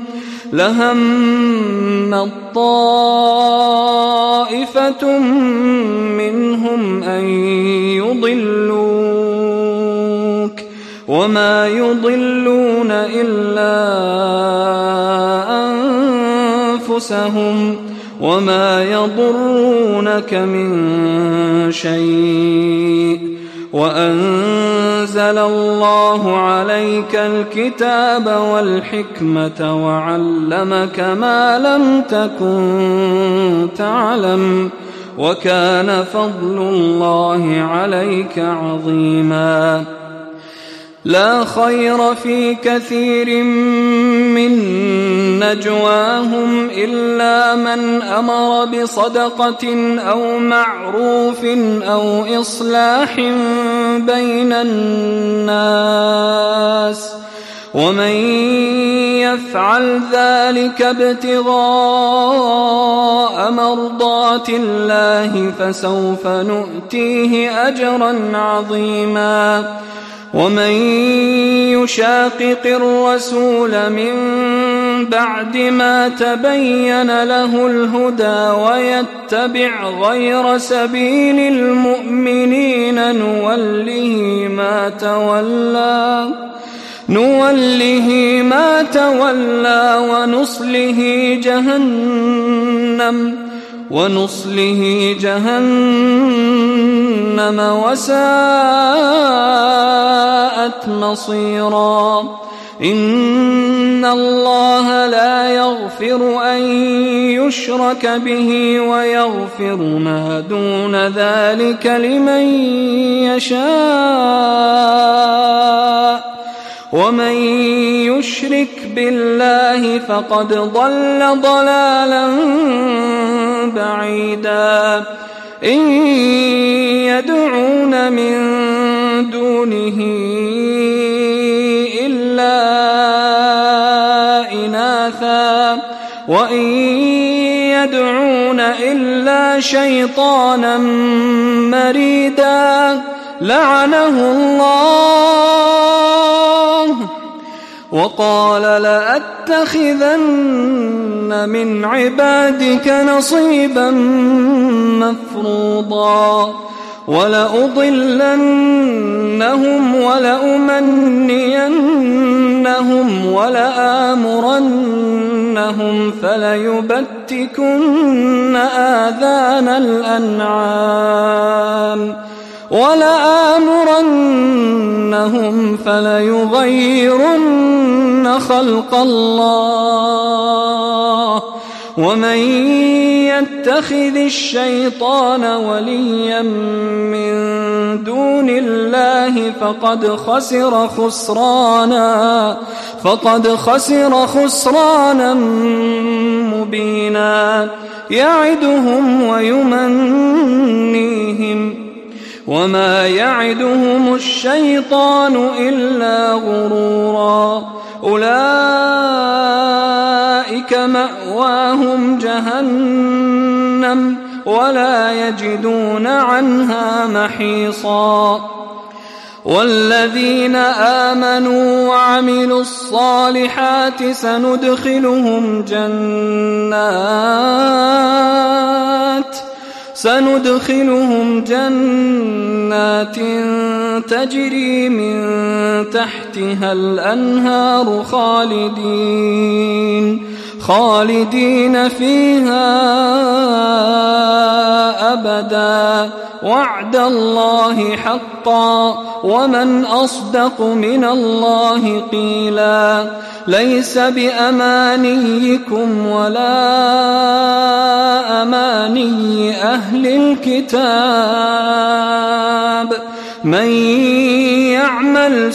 لهمت طائفة منهم أن يضلوك وما يضلون إلا أنفسهم وما يضرونك من شيء وأنزل الله عليك الكتاب والحكمة وعلمك ما لم تكن تعلم وكان فضل الله عليك عظيما لا خير في كثير من نجواهم إلا من أمر بصدقة أو معروف أو إصلاح بين الناس ومن يفعل ذلك ابتغاء مرضات الله فسوف نؤتيه أجرا عظيما ومن يشاقق الرسول من بعد ما تبين له الهدى ويتبع غير سبيل المؤمنين نوله ما تولى نوله ما تولى ونصله جهنم ونصله جهنم وساءت مصيرا إن الله لا يغفر أن يشرك به ويغفر ما دون ذلك لمن يشاء ومن يشرك بالله فقد ضل ضلالا بعيدا إن يدعون من دونه إلا إناثا وإن يدعون إلا شيطانا مريدا لعنه الله وقال لأتخذن من عبادك نصيبا مفروضا ولأضلنهم ولأمنينهم ولآمرنهم فليبتكن آذان الأنعام ولآمرنهم فليغيرن خلق الله ومن يتخذ الشيطان وليا من دون الله فقد خسر خسرانا فقد خسر خسرانا مبينا يعدهم ويمنيهم وما يعدهم الشيطان إلا غرورا أولئك مأواهم جهنم ولا يجدون عنها محيصا والذين آمنوا وعملوا الصالحات سندخلهم جنات سندخلهم جنات تجري من تحتها الأنهار خالدين خالدين فيها أبدا وعد الله حقا ومن أصدق من الله قيلا ليس بأمانيكم ولا أماني أهل الكتاب من يعمل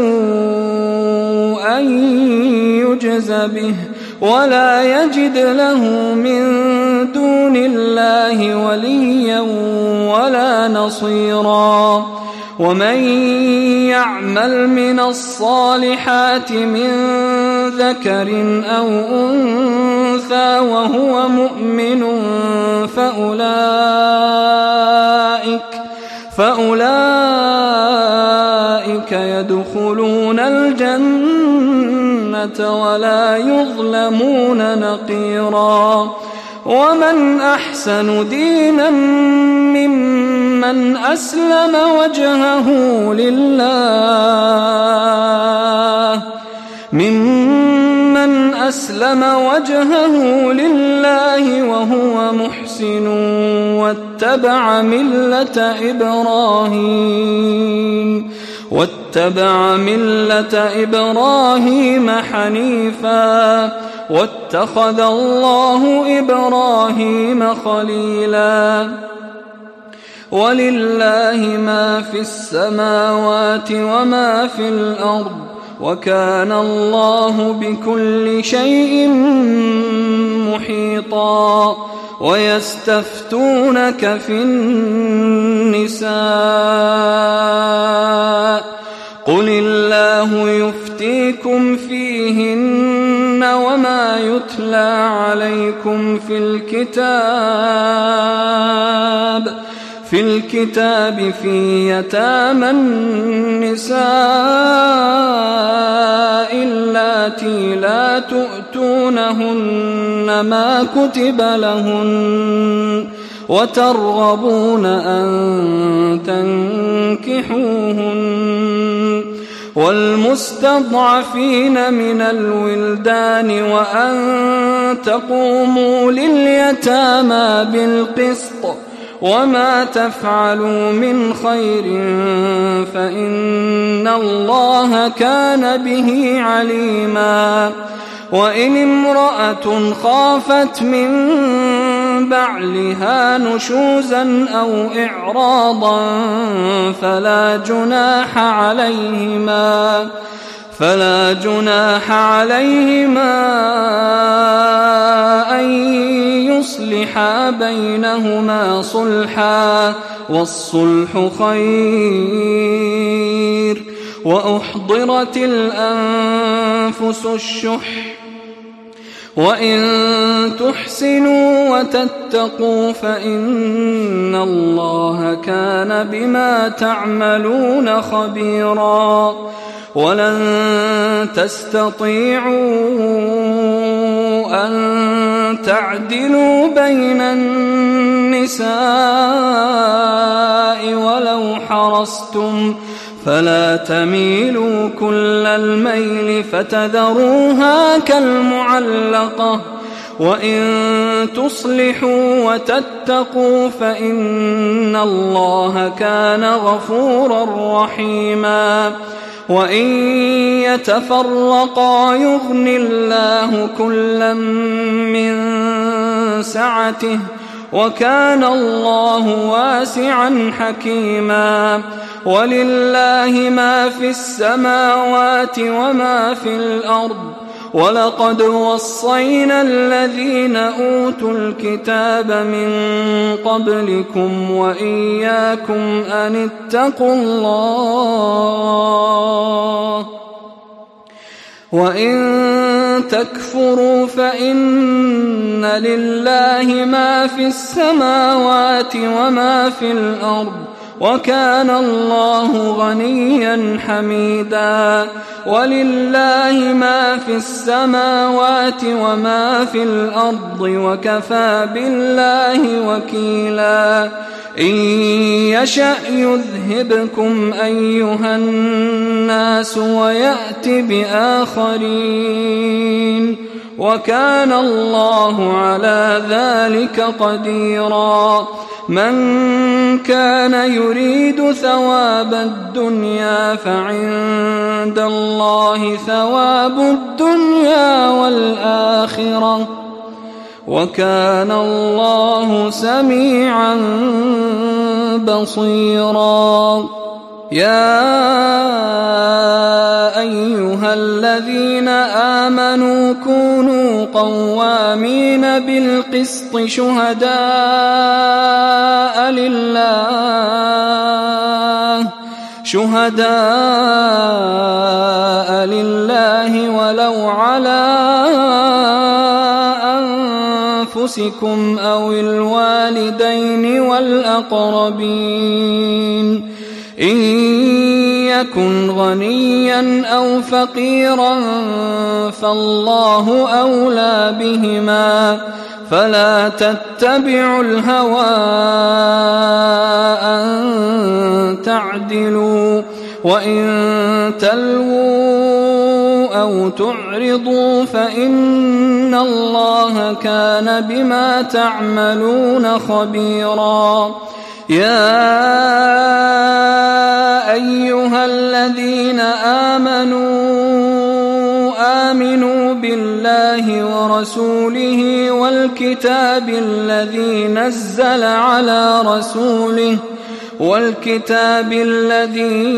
سوءا يجز به ولا يجد له من دون الله وليا ولا نصيرا ومن يعمل من الصالحات من ذكر أو أنثى وهو مؤمن فأولئك فأولئك يدخلون الجنة ولا يظلمون نقيرا ومن أحسن دينا ممن أسلم وجهه لله ممن أسلم وجهه لله وهو محسن واتبع ملة إبراهيم واتبع ملة إبراهيم حنيفا واتخذ الله إبراهيم خليلا ولله ما في السماوات وما في الأرض وكان الله بكل شيء محيطا ويستفتونك في النساء قل الله يفتيكم فيهن وما يتلى عليكم في الكتاب في الكتاب في يتامى النساء اللاتي لا تؤتونهن ما كتب لهن وترغبون أن تنكحوهن والمستضعفين من الولدان وأن تقوموا لليتامى بالقسط وما تفعلوا من خير فإن الله كان به عليما وإن امرأة خافت من بعلها نشوزا أو إعراضا فلا جناح عليهما فلا جناح عليهما أن يصلحا بينهما صلحا والصلح خير وأحضرت الأنفس الشح وإن تحسنوا وتتقوا فإن الله كان بما تعملون خبيرا ولن تستطيعوا أن تعدلوا بين النساء حرصتم فلا تميلوا كل الميل فتذروها كالمعلقة وإن تصلحوا وتتقوا فإن الله كان غفورا رحيما وإن يتفرقا يغن الله كلا من سعته وكان الله واسعا حكيما ولله ما في السماوات وما في الأرض ولقد وصينا الذين أوتوا الكتاب من قبلكم وإياكم أن اتقوا الله وإن تكفروا فإن لله ما في السماوات وما في الأرض وكان الله غنيا حميدا ولله ما في السماوات وما في الأرض وكفى بالله وكيلا إن يشأ يذهبكم أيها الناس ويأت بآخرين وكان الله على ذلك قديرا من كان يريد ثواب الدنيا فعند الله ثواب الدنيا والآخرة وكان الله سميعا بصيرا يا أيها الذين آمنوا كونوا قوامين بالقسط شهداء لله شهداء لله ولو على أنفسكم أو الوالدين والأقربين إن يكن غنيا أو فقيرا فالله أولى بهما فلا تتبعوا الهوى أن تعدلوا وإن تلووا أو تعرضوا فإن الله كان بما تعملون خبيرا يا أيها الذين آمنوا آمنوا بالله ورسوله والكتاب الذي نزل على رسوله والكتاب الذي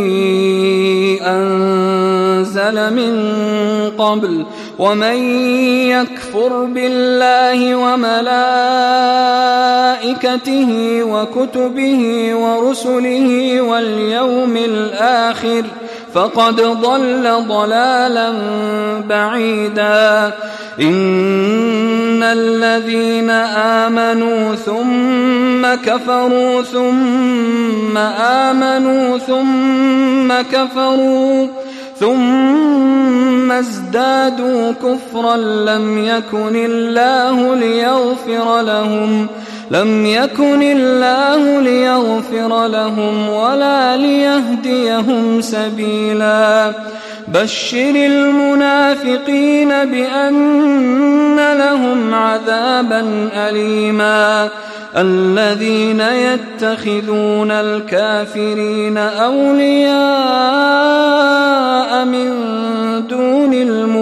أنزل من قبل ومن يكفر بالله وملائكته وكتبه ورسله واليوم الآخر فقد ضل ضلالا بعيدا إن الذين آمنوا ثم كفروا ثم آمنوا ثم كفروا ثم ازدادوا كفرا لم يكن الله ليغفر لهم لم يكن الله ليغفر لهم ولا ليهديهم سبيلا بشر المنافقين بأن لهم عذابا أليما الذين يتخذون الكافرين أولياء من دون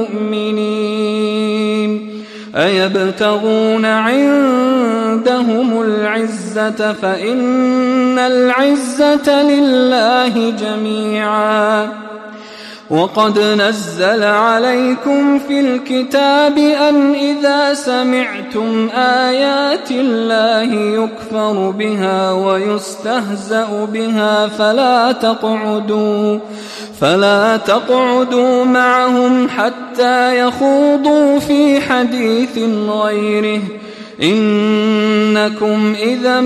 المؤمنين أيبتغون عندهم العزة فإن العزة لله جميعا وقد نزل عليكم في الكتاب أن إذا سمعتم آيات الله يكفر بها ويستهزأ بها فلا تقعدوا فلا تقعدوا معهم حتى يخوضوا في حديث غيره إنكم إذا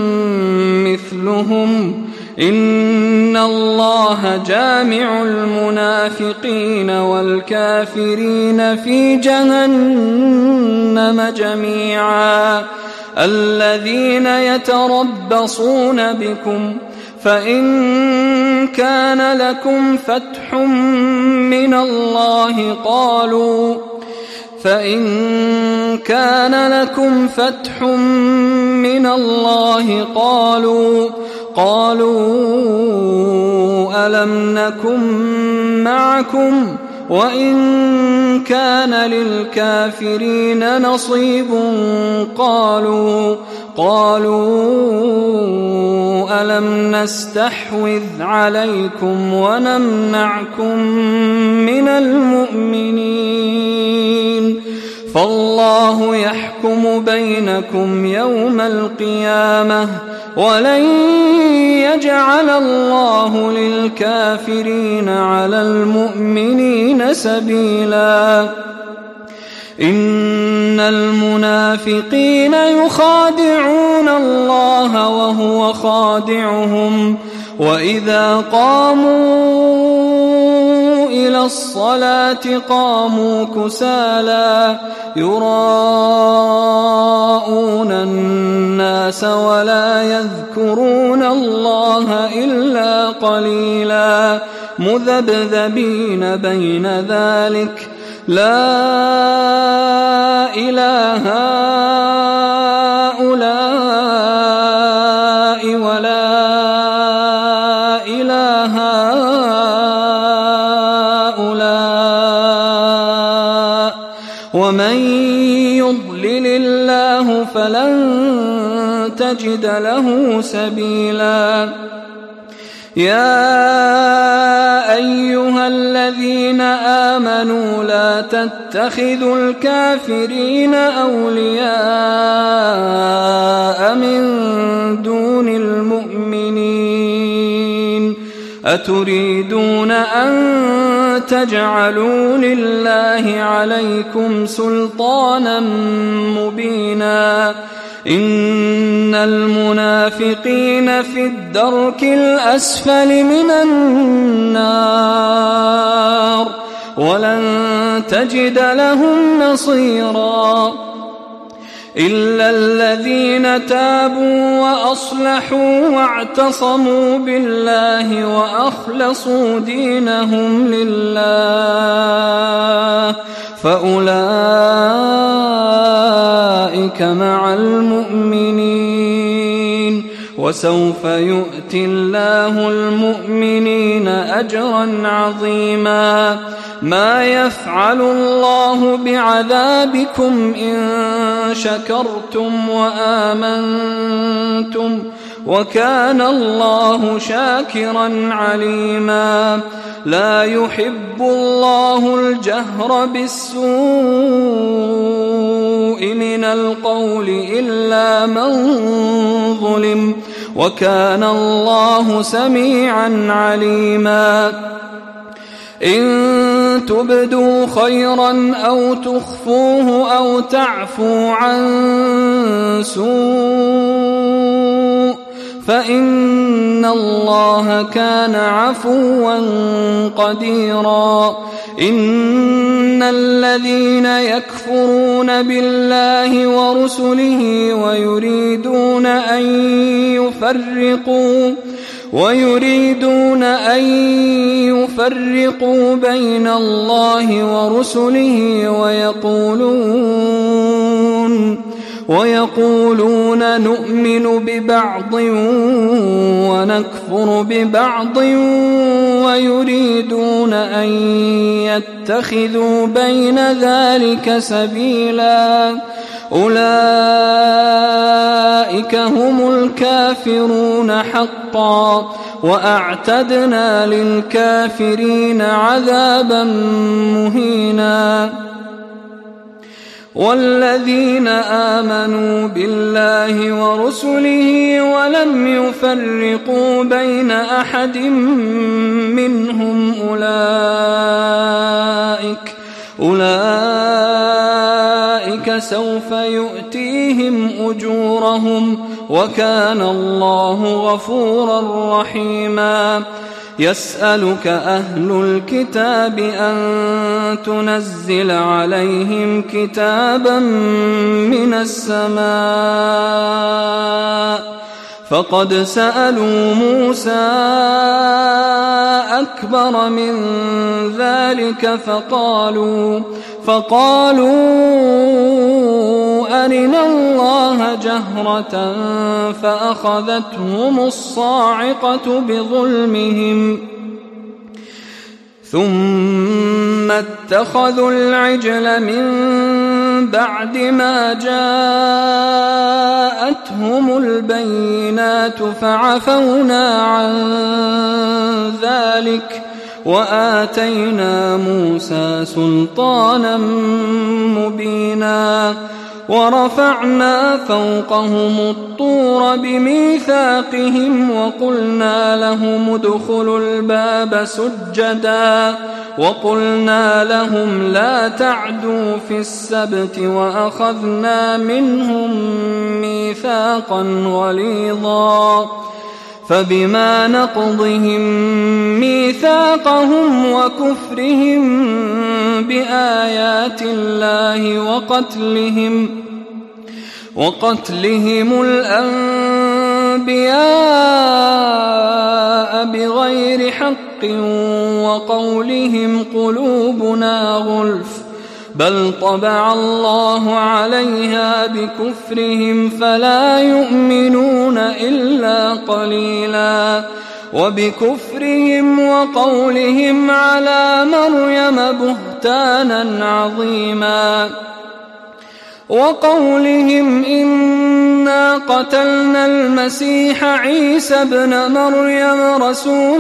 مثلهم إن الله جامع المنافقين والكافرين في جهنم جميعا الذين يتربصون بكم فإن كان لكم فتح من الله قالوا فإن كان لكم فتح من الله قالوا قالوا ألم نكن معكم وإن كان للكافرين نصيب قالوا قالوا ألم نستحوذ عليكم ونمنعكم من المؤمنين فالله يحكم بينكم يوم القيامة ولن يجعل الله للكافرين على المؤمنين سبيلا إن المنافقين يخادعون الله وهو خادعهم وإذا قاموا إلى الصلاة قاموا كسالى يراءون الناس ولا يذكرون الله إلا قليلا مذبذبين بين ذلك لا إله هؤلاء ولا إله هؤلاء ومن يضلل الله فلن تجد له سبيلا يا أيها الذين آمنوا لا تتخذوا الكافرين أولياء من دون المؤمنين أتريدون أن تجعلوا لله عليكم سلطانا مبينا إن المنافقين في الدرك الأسفل من النار ولن تجد لهم نصيرا إلا الذين تابوا وأصلحوا واعتصموا بالله وأخلصوا دينهم لله فأولئك مع المؤمنين وسوف يؤتي الله المؤمنين أجرا عظيما ما يفعل الله بعذابكم إن شكرتم وآمنتم وكان الله شاكرا عليما لا يحب الله الجهر بالسوء من القول إلا من ظلم وكان الله سميعا عليما إن تبدوا خيرا أو تخفوه أو تعفوا عن سوء فإن الله كان عفوا قديرا إن الذين يكفرون بالله ورسله ويريدون أن يفرقوا ويريدون أن يفرقوا بين الله ورسله ويقولون ويقولون نؤمن ببعض ونكفر ببعض ويريدون أن يتخذوا بين ذلك سبيلا أولئك هم الكافرون حقا وأعتدنا للكافرين عذابا مهينا والذين آمنوا بالله ورسله ولم يفرقوا بين أحد منهم أولئك أولئك سوف يؤتيهم أجورهم وكان الله غفورا رحيما يسألك أهل الكتاب أن تنزل عليهم كتابا من السماء فقد سألوا موسى أكبر من ذلك فقالوا فقالوا أرنا الله جهرة فأخذتهم الصاعقة بظلمهم ثم اتخذوا العجل من بعد ما جاءتهم البينات فعفونا عن ذلك وآتينا موسى سلطانا مبينا ورفعنا فوقهم الطور بميثاقهم وقلنا لهم ادخلوا الباب سجدا وقلنا لهم لا تعدوا في السبت وأخذنا منهم ميثاقا غليظا فبما نقضهم ميثاقهم وكفرهم بآيات الله وقتلهم وقتلهم الأنبياء بغير حق وقولهم قلوبنا غلف بل طبع الله عليها بكفرهم فلا يؤمنون إلا قليلا وبكفرهم وقولهم على مريم بهتانا عظيما وقولهم إنا قتلنا المسيح عيسى ابن مريم رسول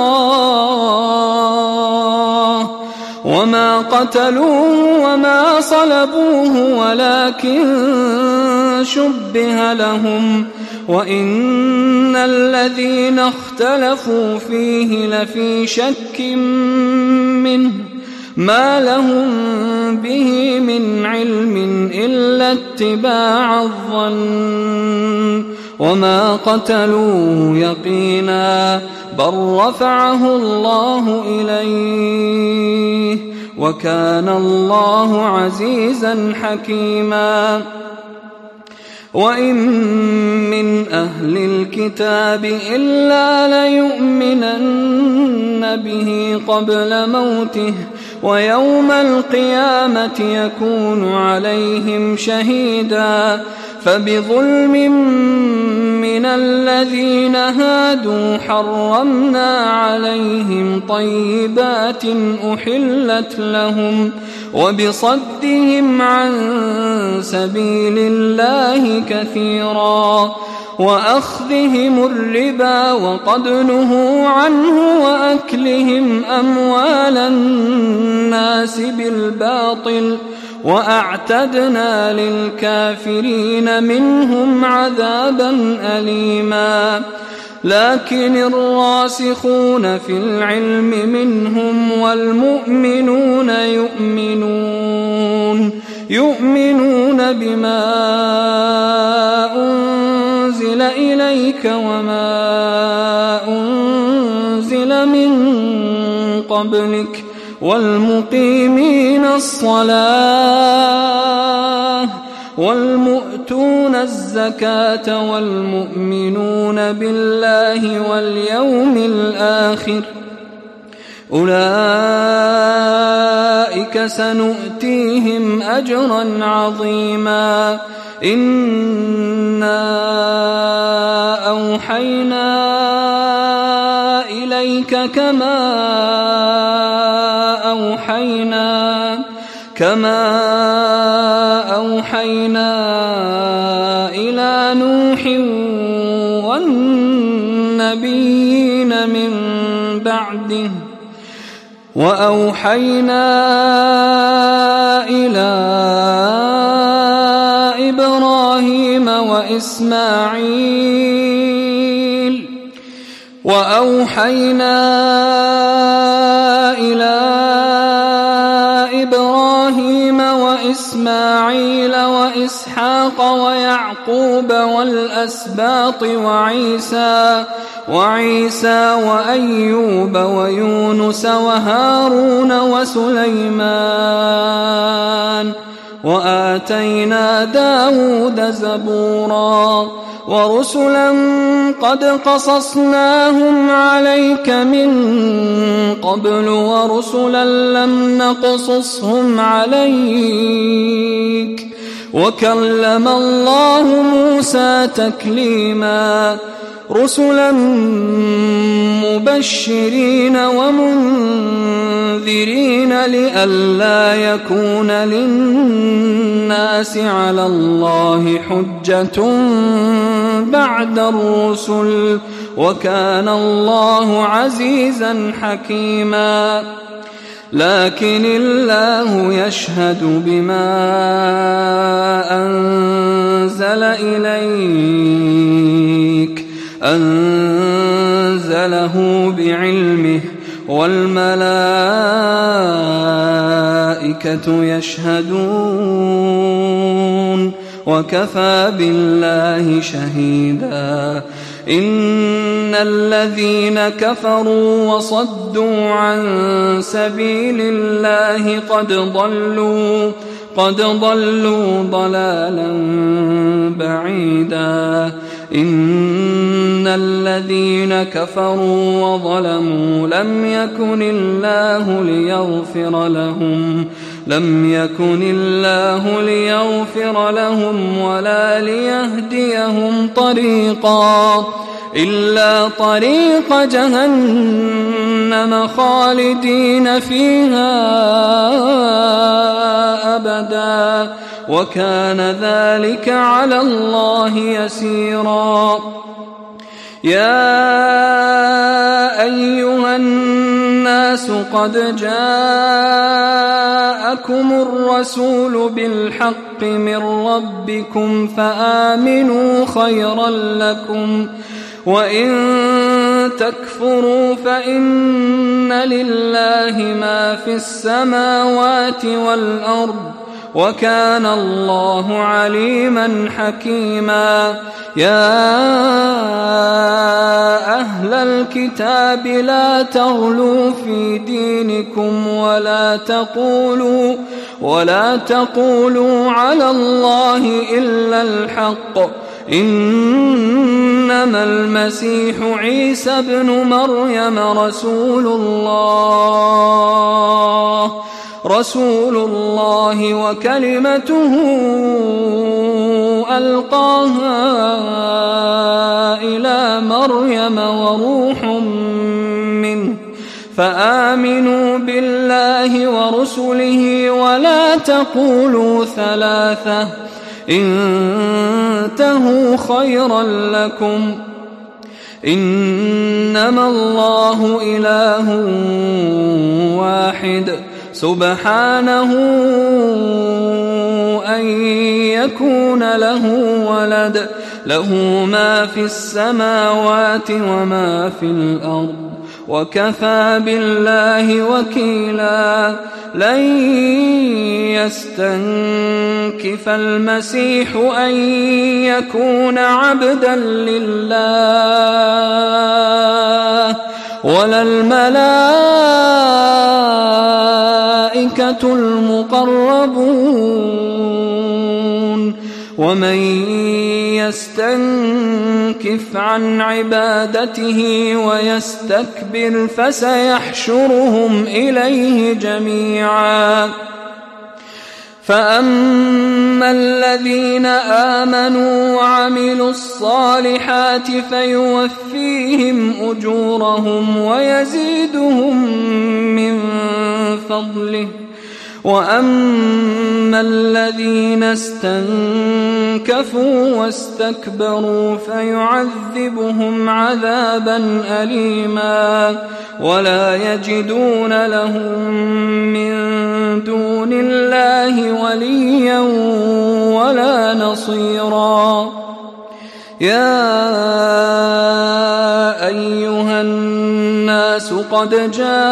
الله وما قتلوه وما صلبوه ولكن شبه لهم وإن الذين اختلفوا فيه لفي شك منه ما لهم به من علم إلا اتباع الظن وما قتلوه يقينا بل رفعه الله إليه وكان الله عزيزا حكيما وإن من أهل الكتاب إلا ليؤمنن به قبل موته ويوم القيامة يكون عليهم شهيدا فبظلم من الذين هادوا حرمنا عليهم طيبات أحلت لهم وبصدهم عن سبيل الله كثيرا وأخذهم الربا وقد نهوا عنه وأكلهم أموال الناس بالباطل وأعتدنا للكافرين منهم عذابا أليما لكن الراسخون في العلم منهم والمؤمنون يؤمنون يؤمنون بما أنزل إليك وما أنزل من قبلك والمقيمين الصلاة والمؤتون الزكاة والمؤمنون بالله واليوم الآخر أولئك سنؤتيهم أجرا عظيما إنا أوحينا إليك كما أوحينا كما أوحينا إلى نوح والنبيين من بعده وأوحينا إلى إبراهيم وإسماعيل وأوحينا إلى إبراهيم وإسماعيل وإسحاق ويعقوب والأسباط وعيسى وعيسى وأيوب ويونس وهارون وسليمان وآتينا داود زبورا ورسلا قد قصصناهم عليك من قبل ورسلا لم نقصصهم عليك وكلم الله موسى تكليما رسلا مبشرين ومنذرين لئلا يكون للناس على الله حجة بعد الرسل وكان الله عزيزا حكيما لكن الله يشهد بما أنزل إليك أنزله بعلمه والملائكة يشهدون وكفى بالله شهيدا إن الذين كفروا وصدوا عن سبيل الله قد ضلوا قد ضلوا ضلالا بعيدا إن الذين كفروا وظلموا لم يكن الله ليغفر لهم لم يكن الله ليغفر لهم ولا ليهديهم طريقا إلا طريق جهنم خالدين فيها أبدا وكان ذلك على الله يسيرا يا أيها الناس قد جاءكم الرسول بالحق من ربكم فآمنوا خيرا لكم وإن تكفروا فإن لله ما في السماوات والأرض وكان الله عليما حكيما يا أهل الكتاب لا تغلوا في دينكم ولا تقولوا ولا تقولوا على الله إلا الحق إنما المسيح عيسى ابن مريم رسول الله رسول الله وكلمته ألقاها إلى مريم وروح منه فآمنوا بالله ورسله ولا تقولوا ثلاثة انتهوا خيرا لكم إنما الله إله واحد سبحانه أن يكون له ولد له ما في السماوات وما في الأرض وكفى بالله وكيلا لن يستنكف المسيح أن يكون عبدا لله ولا الملائكة المقربون ومن يستنكف عن عبادته ويستكبر فسيحشرهم إليه جميعا فأما الذين آمنوا وعملوا الصالحات فيوفيهم أجورهم ويزيدهم من فضله وأما الذين استنكفوا واستكبروا فيعذبهم عذابا أليما ولا يجدون لهم من دون الله وليا ولا نصيرا يا أيها الناس قد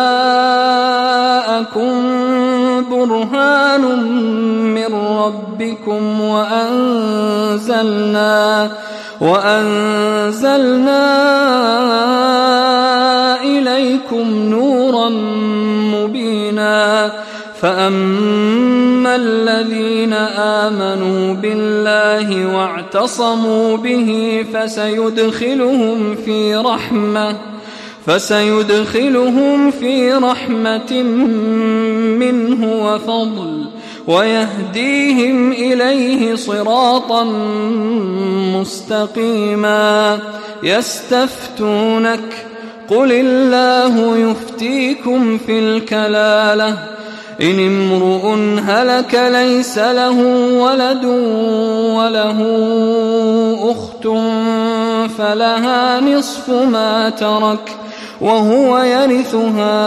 جاءكم برهان من ربكم وأنزلنا وأنزلنا إليكم نورا مبينا فأما أما الذين آمنوا بالله واعتصموا به فسيدخلهم في رحمة فسيدخلهم في رحمة منه وفضل ويهديهم إليه صراطا مستقيما. يستفتونك قل الله يفتيكم في الكلالة إن امرؤ هلك ليس له ولد وله أخت فلها نصف ما ترك وهو يرثها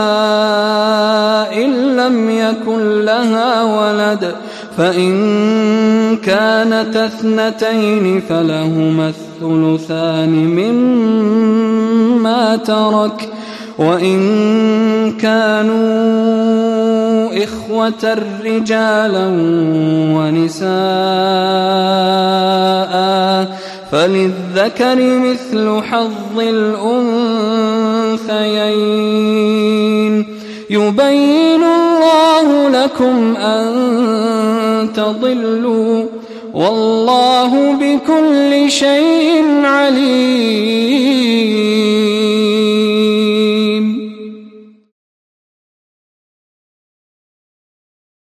إن لم يكن لها ولد فإن كانت اثنتين فلهما الثلثان مما ترك وإن كانوا إخوة رجالا ونساء فللذكر مثل حظ الأنثيين يبين الله لكم أن تضلوا والله بكل شيء عليم.